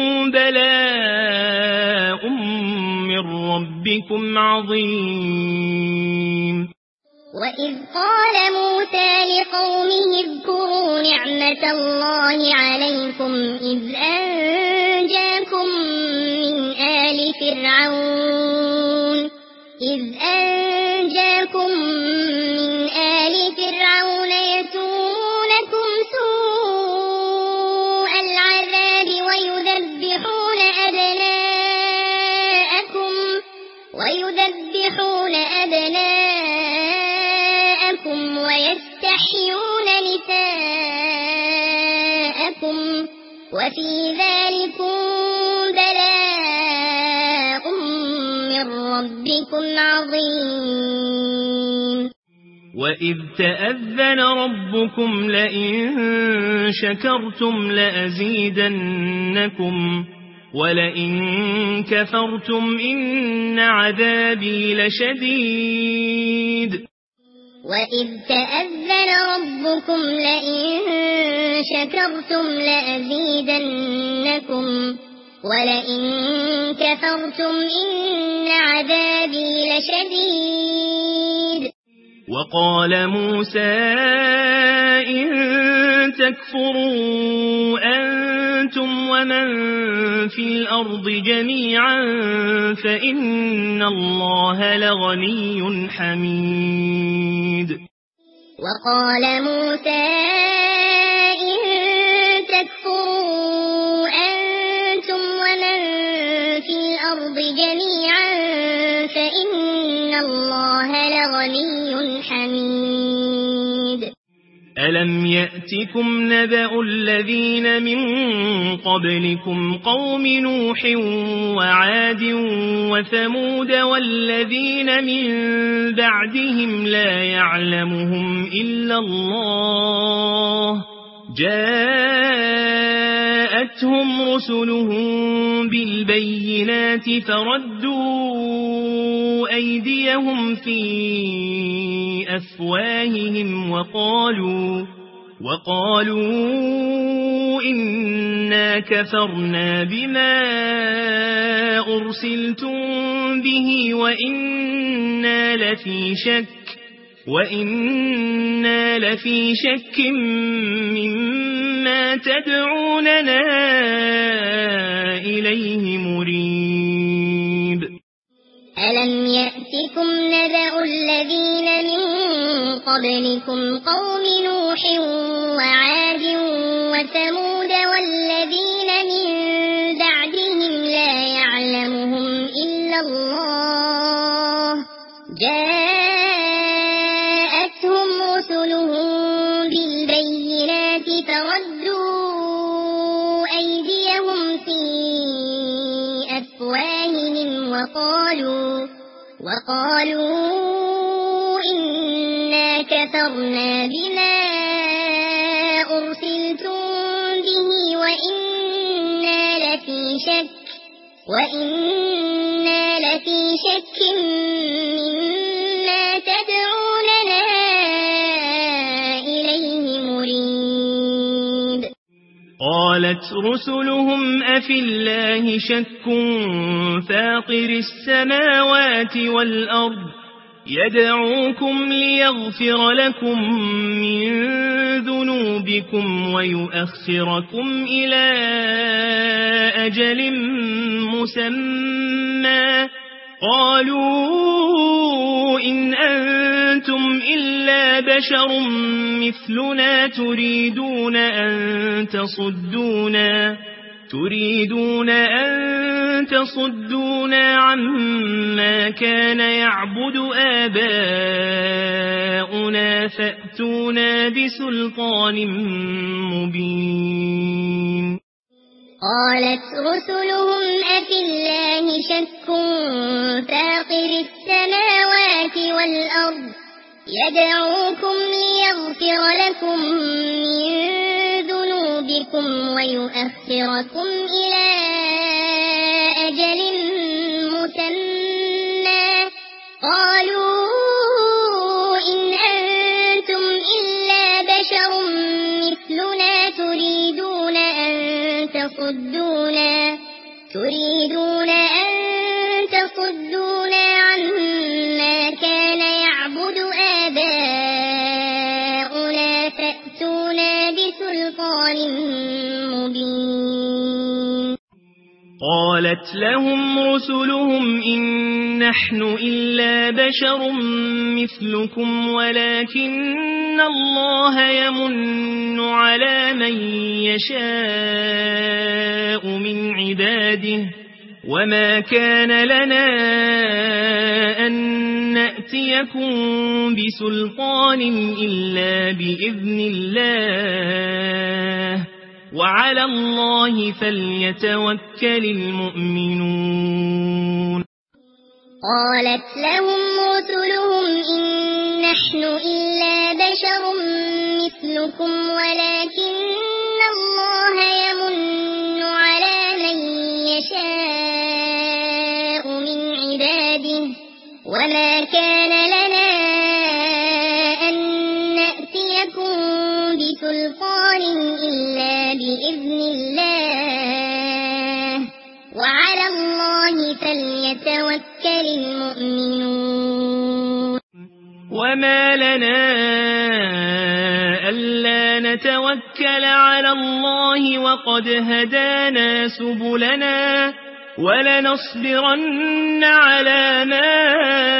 بلاء من ربكم عظيم. وإذ قال موسى لقومه اذكروا نعمة الله عليكم إذ أنجاكم من آل فرعون يسومونكم سوء العذاب ويذبحون أبناءكم ويستحيون نساءكم وفي ذلكم بلاء من ربكم عظيم. وإذ تأذن ربكم لئن شكرتم لأزيدنكم ولئن كفرتم إن عذابي لشديد. وإذ تأذن ربكم لئن شكرتم لأزيدنكم ولئن كفرتم إن عذابي لشديد. وقال موسى إن تكفروا أنتم ومن في الأرض جميعا فإن الله لغني حميد. وقال موسى إن تكفروا أنتم ومن في الأرض جميعا فإن الله لغني حميد. ألم يأتكم نبأ الذين من قبلكم قوم نوح وعاد وثمود والذين من بعدهم لا يعلمهم إلا الله جاءتهم رسلهم بالبينات فردوا أيديهم في أفواههم وقالوا إنا كفرنا بما أرسلتم به وإنا لفي شك مما تدعوننا إليه مريب ألم يأتكم نبأ الذين من قبلكم قوم نوح وعاد وثمود والذين من بعدهم لا يعلمهم إلا الله جاءتهم رسلهم بالبينات فردوا أيديهم في أفواههم وقالوا إنا كفرنا بما أرسلتم به وإنا لفي شك مما تدعوننا إليه مريب قالت رسلهم أفي الله شك فاطر السماوات والأرض يدعوكم ليغفر لكم من ذنوبكم ويؤخركم إلى أجل مسمى قالوا إن أنتم إلا بشر مثلنا تريدون أن تصدونا عما كان يعبد آباؤنا فأتونا بسلطان مبين قالت رسلهم أفي الله شك فاطر السماوات والأرض يدعوكم ليغفر لكم من ذنوبكم ويؤخركم إلى أجل مسمى قالوا إن أنتم إلا بشر مثلنا تريدون أن تصدونا عما كان يعبد آباؤنا فأتونا بسلطان مبين قالت لهم رسلهم إن نحن إلا بشر مثلكم ولكن الله يمن على من يشاء من عباده وما كان لنا أن نأتيكم بسلطان إلا بإذن الله وعلى الله فليتوكل المؤمنون قالت لهم رسلهم إن نحن إلا بشر مثلكم ولكن الله يمن على من يشاء من عباده وما كان لنا أن نأتيكم بسلطان إلا بإذن الله وعلى الله فليتوكل المؤمنون وما لنا ألا نتوكل على الله وقد هدانا سبلنا ولنصبرن على ما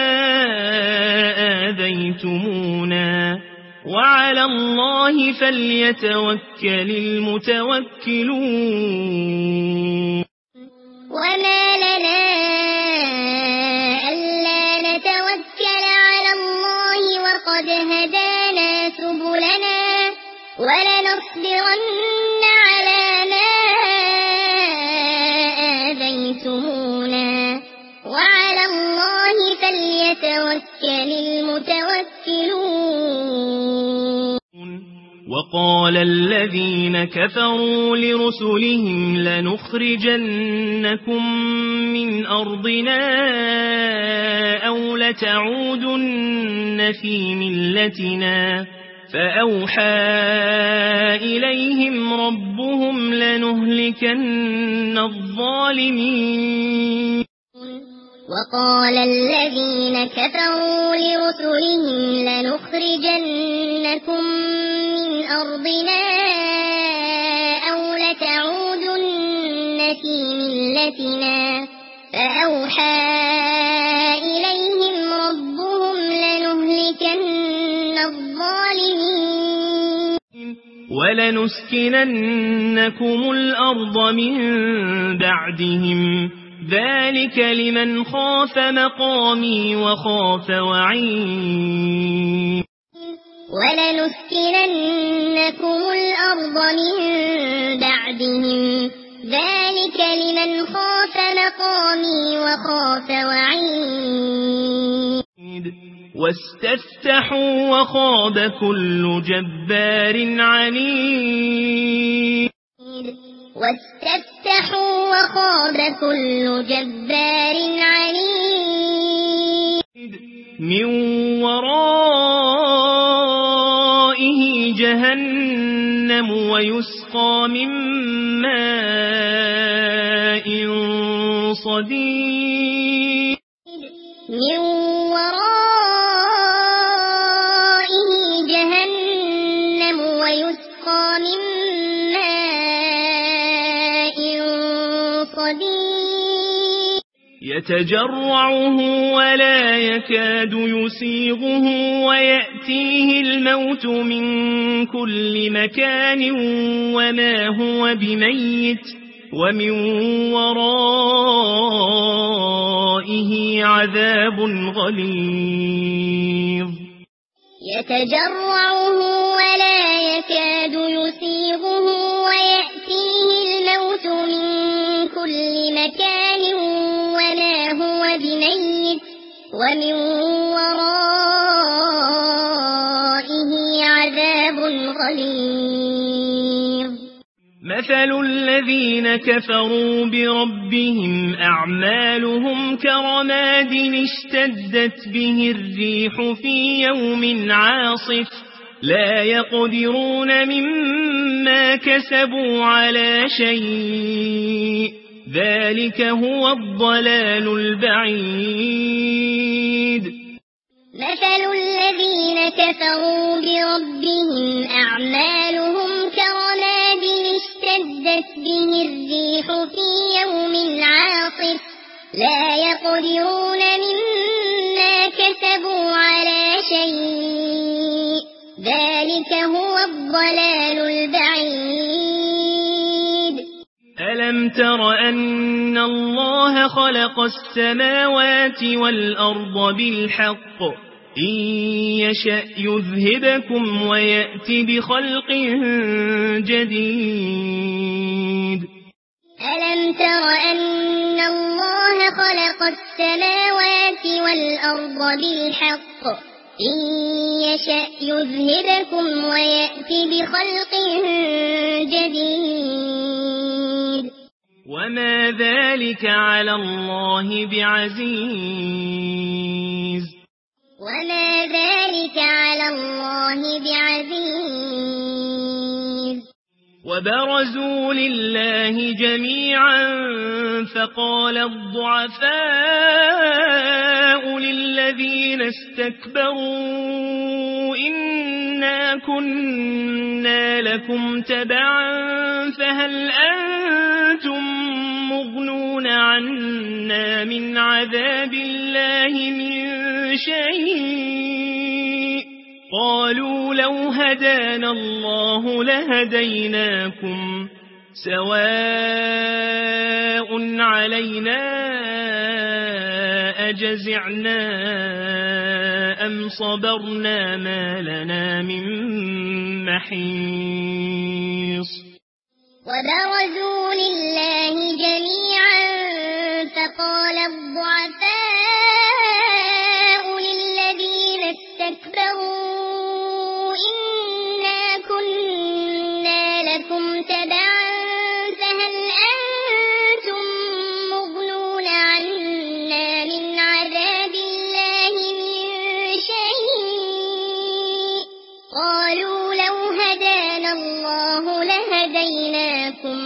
آذيتمونا وعلى الله فليتوكل المتوكلون وما لنا ألا نتوكل على الله وقد هدانا سبلنا ولنصبرن على ما آذيتمونا وعلى الله فليتوكل المتوكلون وقال الذين كفروا لرسلهم لنخرجنكم من أرضنا أو لتعودن في ملتنا فأوحى إليهم ربهم لنهلكن الظالمين وقال الذين كفروا لرسلهم لنخرجنكم من أرضنا أو لتعودن في ملتنا فأوحى إليهم ربهم لنهلكن الظالمين ولنسكننكم الأرض من بعدهم ذلك لمن خاف مقامي وخاف وعيد ولنسكننكم الأرض من بعدهم ذلك لمن خاف مقامي وخاف وعيد واستفتحوا وخاب كل جبار عنيد واستفتحوا وخاب كل جبار عنيد من ورائه جهنم ويسقى من ماء صديد من ورائه جهنم ويسقى من يتجرعه ولا يكاد يسيغه ويأتيه الموت من كل مكان وما هو بميت ومن ورائه عذاب غليظ يتجرعه ولا يكاد يسيغه ويأتيه الموت من كل مكان وما هو بميت ومن ورائه عذاب غليظ مثل الذين كفروا بربهم أعمالهم كرماد اشتدت به الريح في يوم عاصف لا يقدرون مما كسبوا على شيء ذلك هو الضلال البعيد مثل الذين كفروا بربهم أعمالهم كرماد اشتدت به الريح في يوم عاصف لا يقدرون مما كسبوا على شيء ذلك هو الضلال البعيد ألم تر أن الله خلق السماوات والأرض بالحق إن يشأ يذهبكم ويأتي بخلق جديد ألم تر أن الله خلق السماوات والأرض بالحق إن يشأ يذهبكم ويأتي بخلق جديد وما ذلك على الله بعزيز وما ذلك على الله بعزيز وبرزوا لله جميعا فقال الضعفاء للذين استكبروا إنا كنا لكم تبعا فهل أنتم مغنون عنا من عذاب الله من شيء قالوا لو هدانا الله لهديناكم سواء علينا أجزعنا أم صبرنا ما لنا من محيص وبرزوا لله جميعا فقال الضعفاء للذين استكبروا إنا كنا لكم تبعا فهل أنتم مغنون عنا من عذاب الله من شيء قالوا لو هدانا الله لهديناكم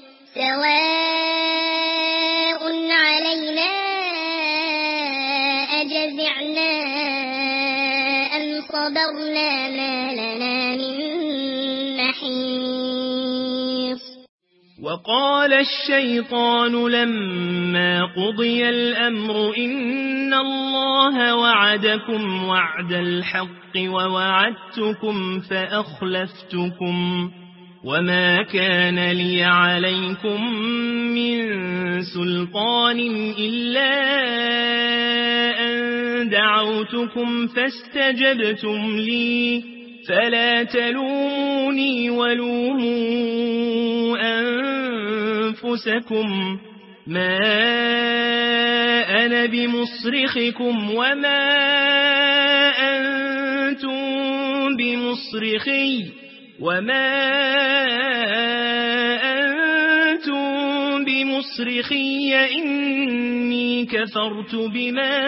سواء علينا أجزعنا أم صبرنا ما لنا من محيص وقال الشيطان لما قضي الأمر إن الله وعدكم وعد الحق ووعدتكم فأخلفتكم وما كان لي عليكم من سلطان إلا أن دعوتكم فاستجبتم لي فلا تلوموني ولوموا أنفسكم ما أنا بمصرخكم وما أنتم بمصرخي إني كفرت بما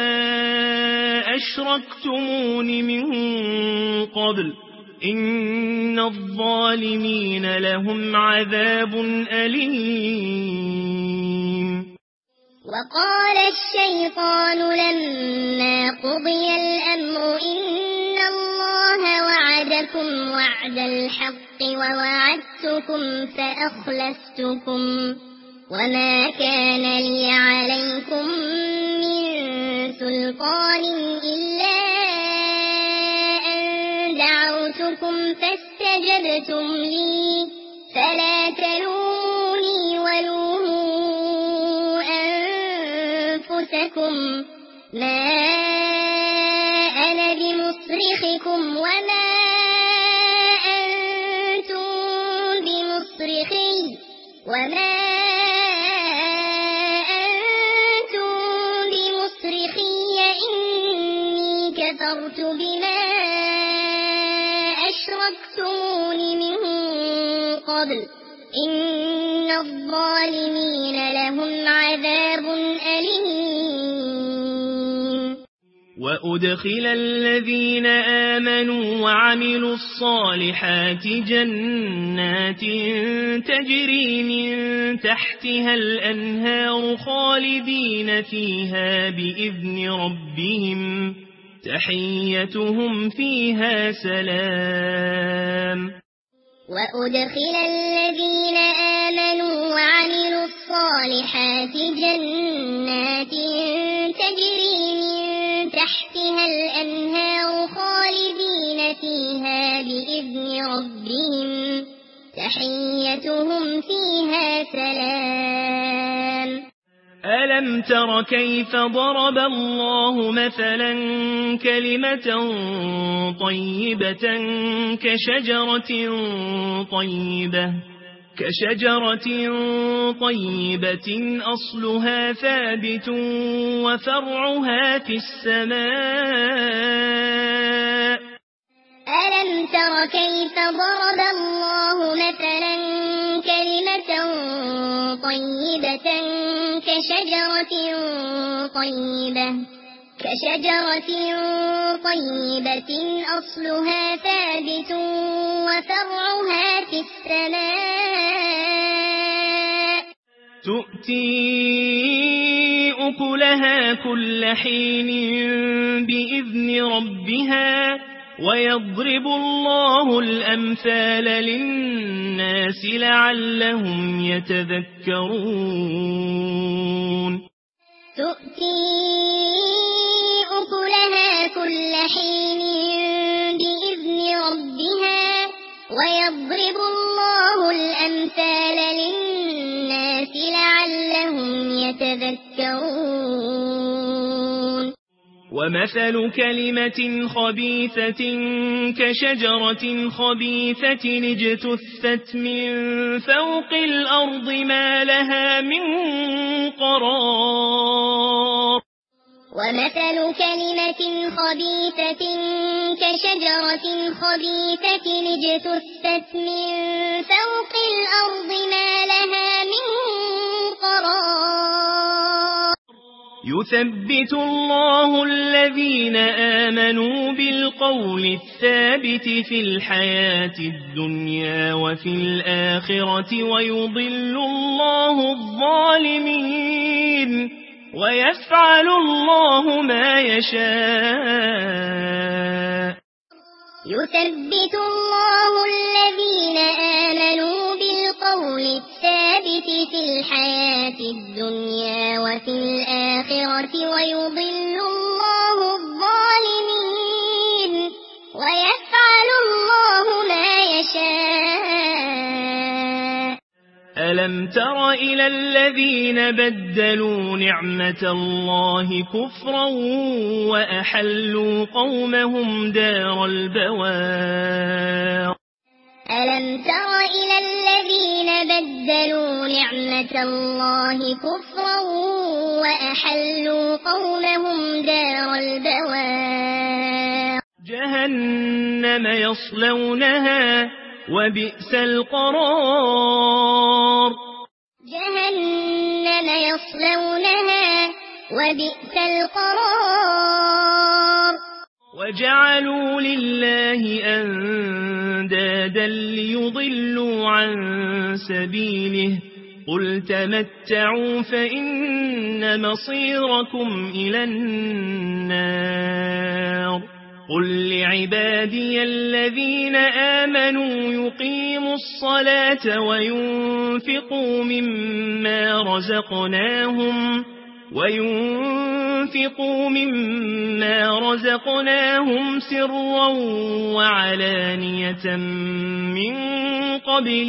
أشركتمون من قبل إن الظالمين لهم عذاب أليم وقال الشيطان لما قضي الأمر إن الله وعدكم وعد الحق ووعدتكم فأخلفتكم وما كان لي عليكم من سلطان إلا أن دعوتكم فاستجبتم لي فلا تلوموني ولوموا أنفسكم ما أنا بمصرخكم وما أنتم بمصرخي إني كفرت بما أشركتمون من قبل إن الظالمين لهم عذاب أليم وأدخل الذين آمنوا وعملوا الصالحات جنات تجري من تحتها الأنهار خالدين فيها بإذن ربهم تحيتهم فيها سلام وأدخل الذين آمنوا وعملوا الصالحات جنات تجري من تحتها الأنهار خالدين فيها بإذن ربهم تحيتهم فيها سلام ألم تر كيف ضرب الله مثلا كلمة طيبة كشجرة طيبة أصلها ثابت وفرعها في السماء ألم تر كيف ضرب الله مثلا كلمة طيبة كشجرة طيبة أصلها ثابت وفرعها في السماء تؤتي أكلها كل حين بإذن ربها ويضرب الله الأمثال للناس لعلهم يتذكرون تؤتي أكلها كل حين بإذن ربها ويضرب الله الأمثال للناس لعلهم يتذكرون ومثل كلمة خبيثة كشجرة خبيثة اجتثت من فوق الأرض ما لها من قرار ومثل كلمة خبيثة كشجرة خبيثة اجتثت من فوق الأرض ما لها من قرار يثبت الله الذين آمنوا بالقول الثابت في الحياة الدنيا وفي الآخرة ويضل الله الظالمين ويفعل الله ما يشاء يثبت الله الذين آمنوا بالقول الثابت في الحياة الدنيا وفي الآخرة ويضل الله الظالمين ويفعل الله ما يشاء ألم تر إلى الذين بدلوا نعمة الله كفرا وأحلوا قومهم دار البوار ألم تر إلى الذين بدلوا نعمة الله كفرا وأحلوا قومهم دار البوار جهنم يصلونها وبئس القرار جهنم يصلونها وبئس القرار وجعلوا لله أندادا ليضلوا عن سبيله قل تمتعوا فإن مصيركم إلى النار قل لعبادي الذين آمنوا يقيموا الصلاة وينفقوا مما رزقناهم سرا وعلانية من قبل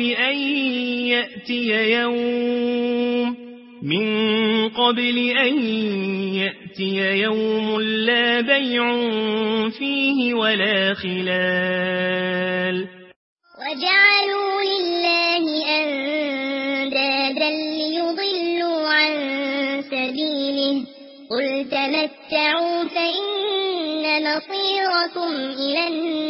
أن يأتي يوم لا بيع فيه ولا خلال وجعلوا لله أندادا ليضلوا عن سبيله قل تمتعوا فإن مصيركم إلى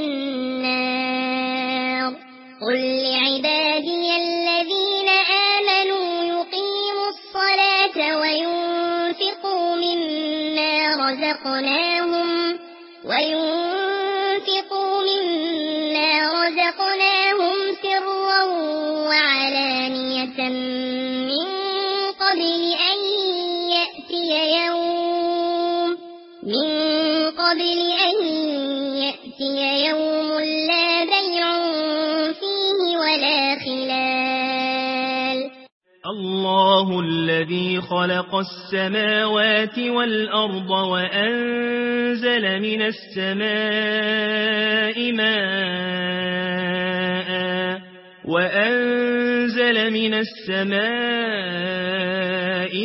النار قل لعبادي الذين آمنوا يقيموا الصلاة وينفقوا مما رزقناهم سرا وعلانية من قبل أن يأتي يوم لا بيع فيه ولا خلال الله الذي خلق السماوات والأرض وأنزل من السماء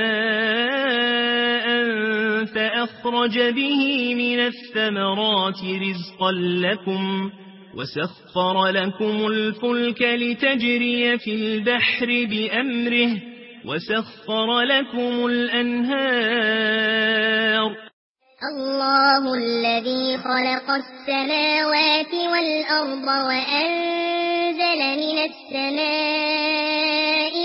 ماء فأخرج به من الثمرات رزقا لكم وسخر لكم الفلك لتجري في البحر بأمره وسخر لكم الأنهار الله الذي خلق السماوات والأرض وأنزل من السماء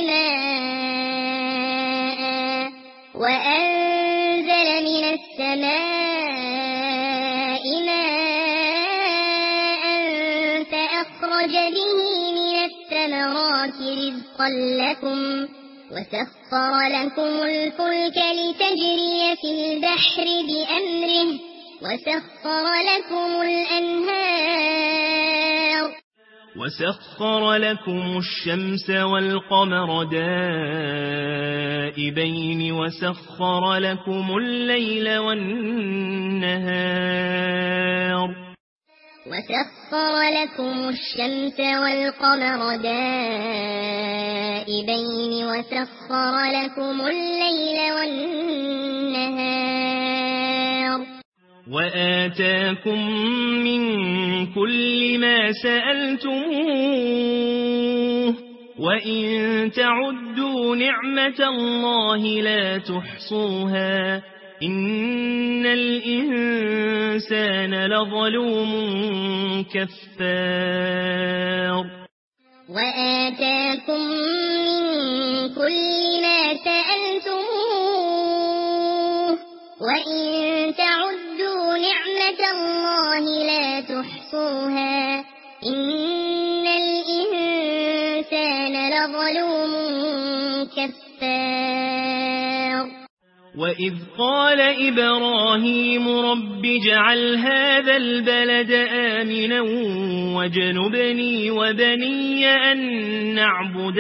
فأخرج به من الثمرات رزقا لكم وسخر لكم الفلك لتجري في البحر بأمره وسخر لكم الأنهار وسخر لكم الشمس والقمر دائبين وسخر لكم الليل والنهار وسخر لكم الشمس والقمر دائبين وسخر لكم الليل والنهار وآتاكم من كل ما سألتموه وإن تعدوا نعمة الله لا تحصوها إن الإنسان لظلوم كفار وآتاكم من كل ما سألتموه وإن تعدوا نعمة الله لا تحصوها إن الإنسان لظلوم كفار وإذ قال إبراهيم رب اجعل هذا البلد آمنا واجنبني وبني أن نعبد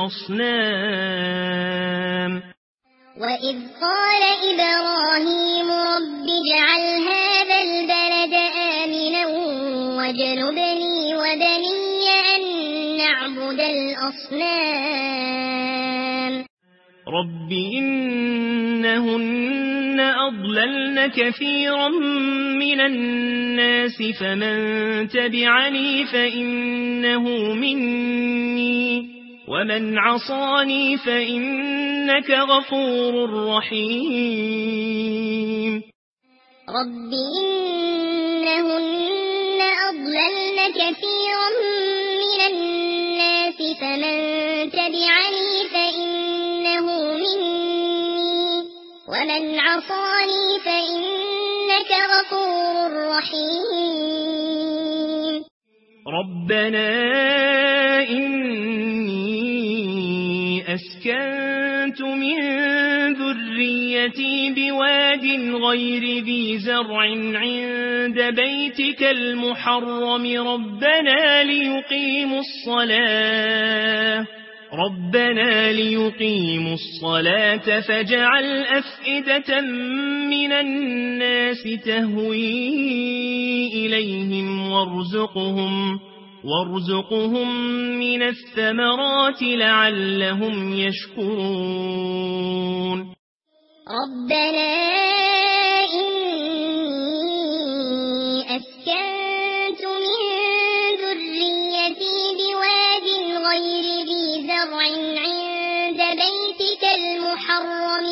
الأصنام وإذ قال إبراهيم رب اجعل هذا البلد آمنا واجنبني وبني أن نعبد الأصنام رب إنهن أضللن كثيرا من الناس فمن تبعني فإنه مني ومن عصاني فإنك غفور رحيم رب إنهن أضللن كثيرا من الناس فمن تبعني فإنه مني ومن عصاني فإنك غفور رحيم ربنا إني أسكنت من ذريتي بواد غير ذي زرع عند بيتك المحرم ربنا ليقيموا الصلاة فاجعل أفئدة من الناس تهوي إليهم وارزقهم من الثمرات لعلهم يشكرون ربنا إني أسكنت من ذريتي بواد غير ذي زرع عند بيتك المحرم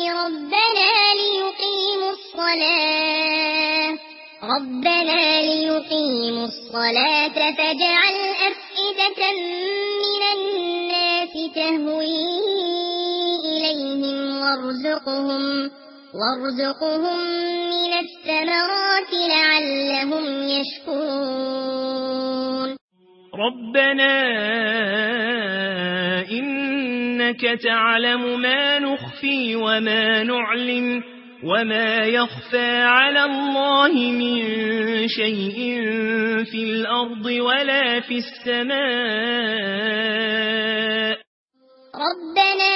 ربنا ليقيموا الصلاة فاجعل أفئدة من الناس تهوي إليهم وارزقهم من الثمرات لعلهم يشكرون ربنا إنك تعلم ما نخفي وما نعلن وما يخفى على الله من شيء في الأرض ولا في السماء ربنا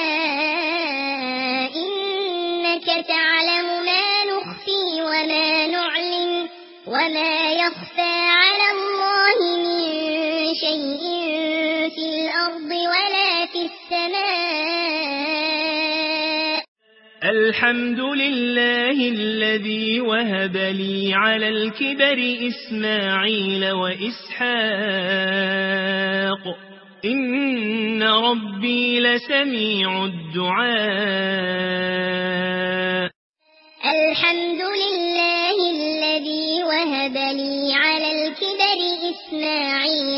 إنك تعلم ما نخفي وما نعلن وما يخفى على الله من شيء في الأرض ولا في السماء الحمد لله الذي وهب لي على الكبر إسماعيل وإسحاق إن ربي لسميع الدعاء الحمد لله الذي وهب لي على الكبر إسماعيل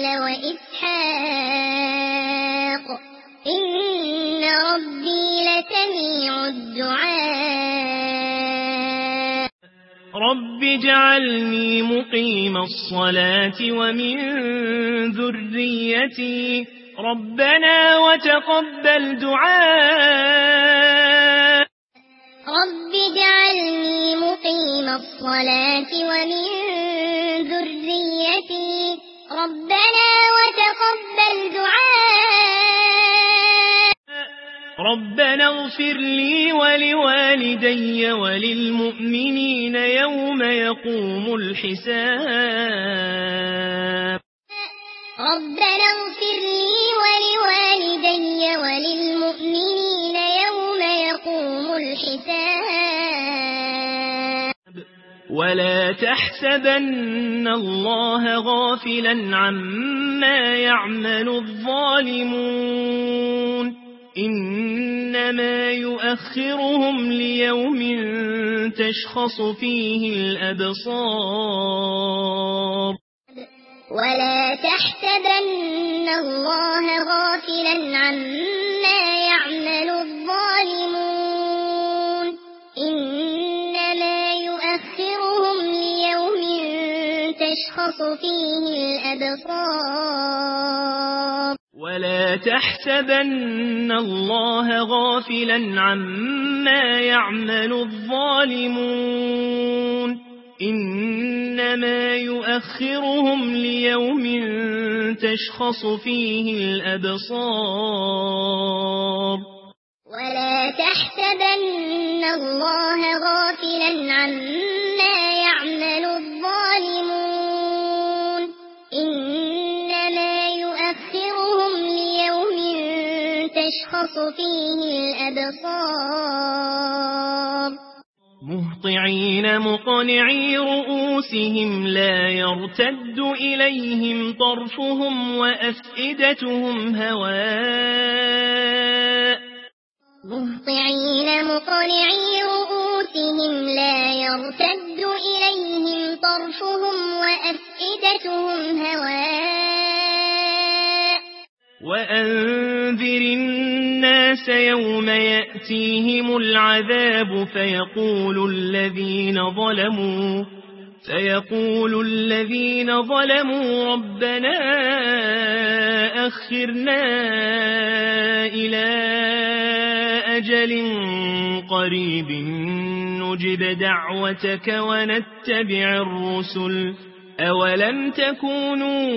وإسحاق إن ربي لسميع الدعاء رب اجعلني مقيم الصلاة ومن ذريتي ربنا وتقبل دعاء رب اجعلني مقيم الصلاة ومن ذريتي ربنا وتقبل دعاء ربنا اغفر لي ولوالدي وللمؤمنين يوم يقوم الحساب ربنا اغفر لي ولوالدي وللمؤمنين يوم يقوم الحساب ولا تحسبن الله غافلا عما يعمل الظالمون إنما يؤخرهم ليوم تشخص فيه الأبصار ولا تحسبن الله غافلا عما يعمل الظالمون إنما يؤخرهم ليوم تشخص فيه الأبصار ولا تحسبن الله غافلا عما يعمل الظالمون إنما يؤخرهم ليوم تشخص فيه الأبصار ولا تحسبن الله غافلا عما يعمل الظالمون إنما يؤخرهم ليوم تشخص فيه الأبصار مهطعين مقنعي رؤوسهم لا يرتد إليهم طرفهم وأفئدتهم هواء مهطعين مقنعي رؤوسهم لا يرتد إليهم طرفهم وأفئدتهم هواء وأنذر الناس يوم يأتيهم العذاب فيقول الذين ظلموا ربنا أخرنا إلى أجل قريب نجب دعوتك ونتبع الرسل أولم تكونوا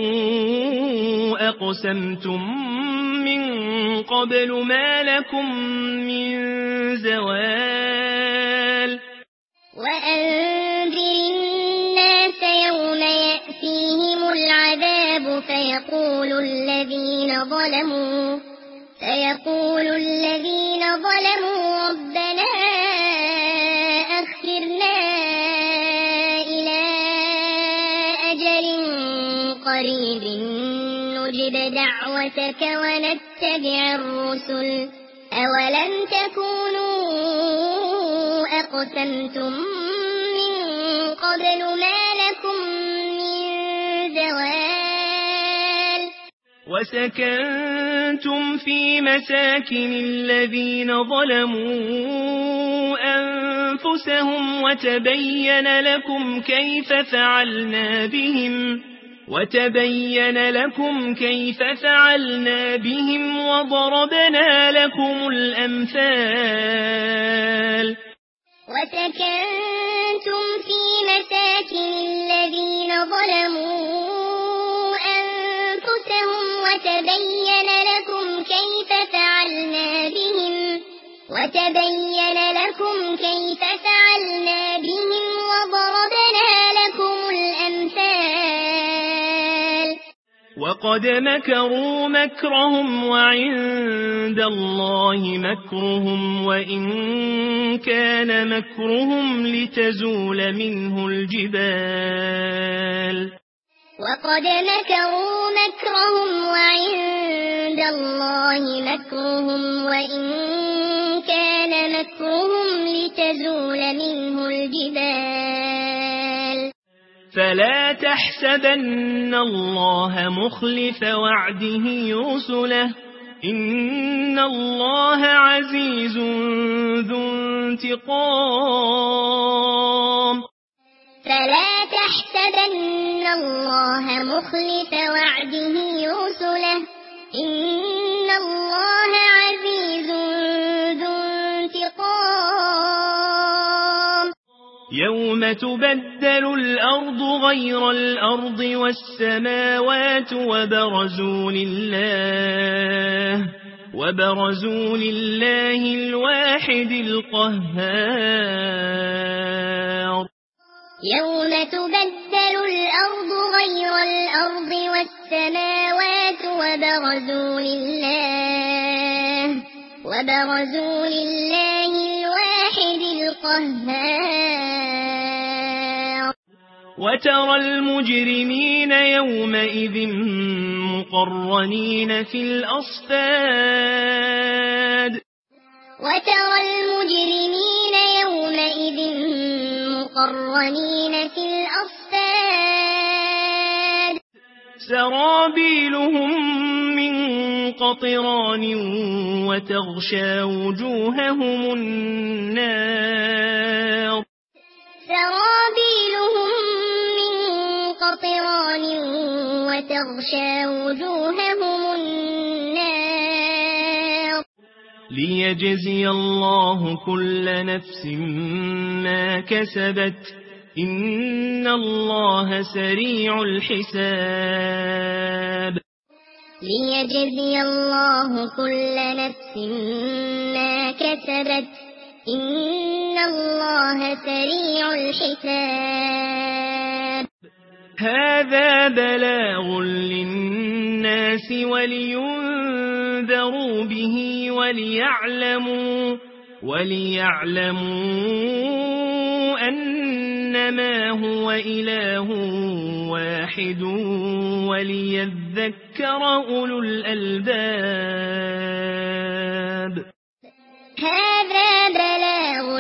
أقسمتم من قبل ما لكم من زوال وأنذر الناس يوم يأتيهم العذاب فيقول الذين ظلموا ربنا أخرنا إلى أجل قريب نجب دعوتك ونتبع الرسل أولم تكونوا أقسمتم من قبل ما لكم من زوال وسكنتم في مساكن الذين ظلموا أنفسهم وتبين لكم كيف فعلنا بهم وضربنا لكم الأمثال وسكنتم في مساكن الذين ظلموا أنفسهم وتبين لكم كيف فعلنا بهم وضربنا لكم الأمثال وقد مكروا مكرهم وعند الله مكرهم وإن كان مكرهم لتزول منه الجبال وقد مكروا مكرهم وعند الله مكرهم وإن كان مكرهم لتزول منه الجبال فلا تحسبن الله مخلف وعده رسله إن الله عزيز ذو انتقام فلا تحسبن الله مخلف وعده رسله إن الله عزيز ذو انتقام يوم تبدل الأرض غير الأرض والسماوات وبرزوا لله الواحد القهار يوم تبدل الأرض غير الأرض والسماوات وبرزوا لله الواحد القهار وترى المجرمين يومئذ مقرنين في الأصفاد وترى المجرمين يومئذ مقرنين في الأصفاد سرابيلهم من قطران وتغشى وجوههم النار سرابيلهم من قطران وتغشى وجوههم النار ليجزي الله كل نفس ما كسبت إن الله سريع الحساب ليجزي الله كل نفس ما كسبت إن الله سريع الحساب هذا بلاغ للناس ولينذروا به وليعلموا أنما هو إله واحد وليذكر أولو الألباب هذا بلاغ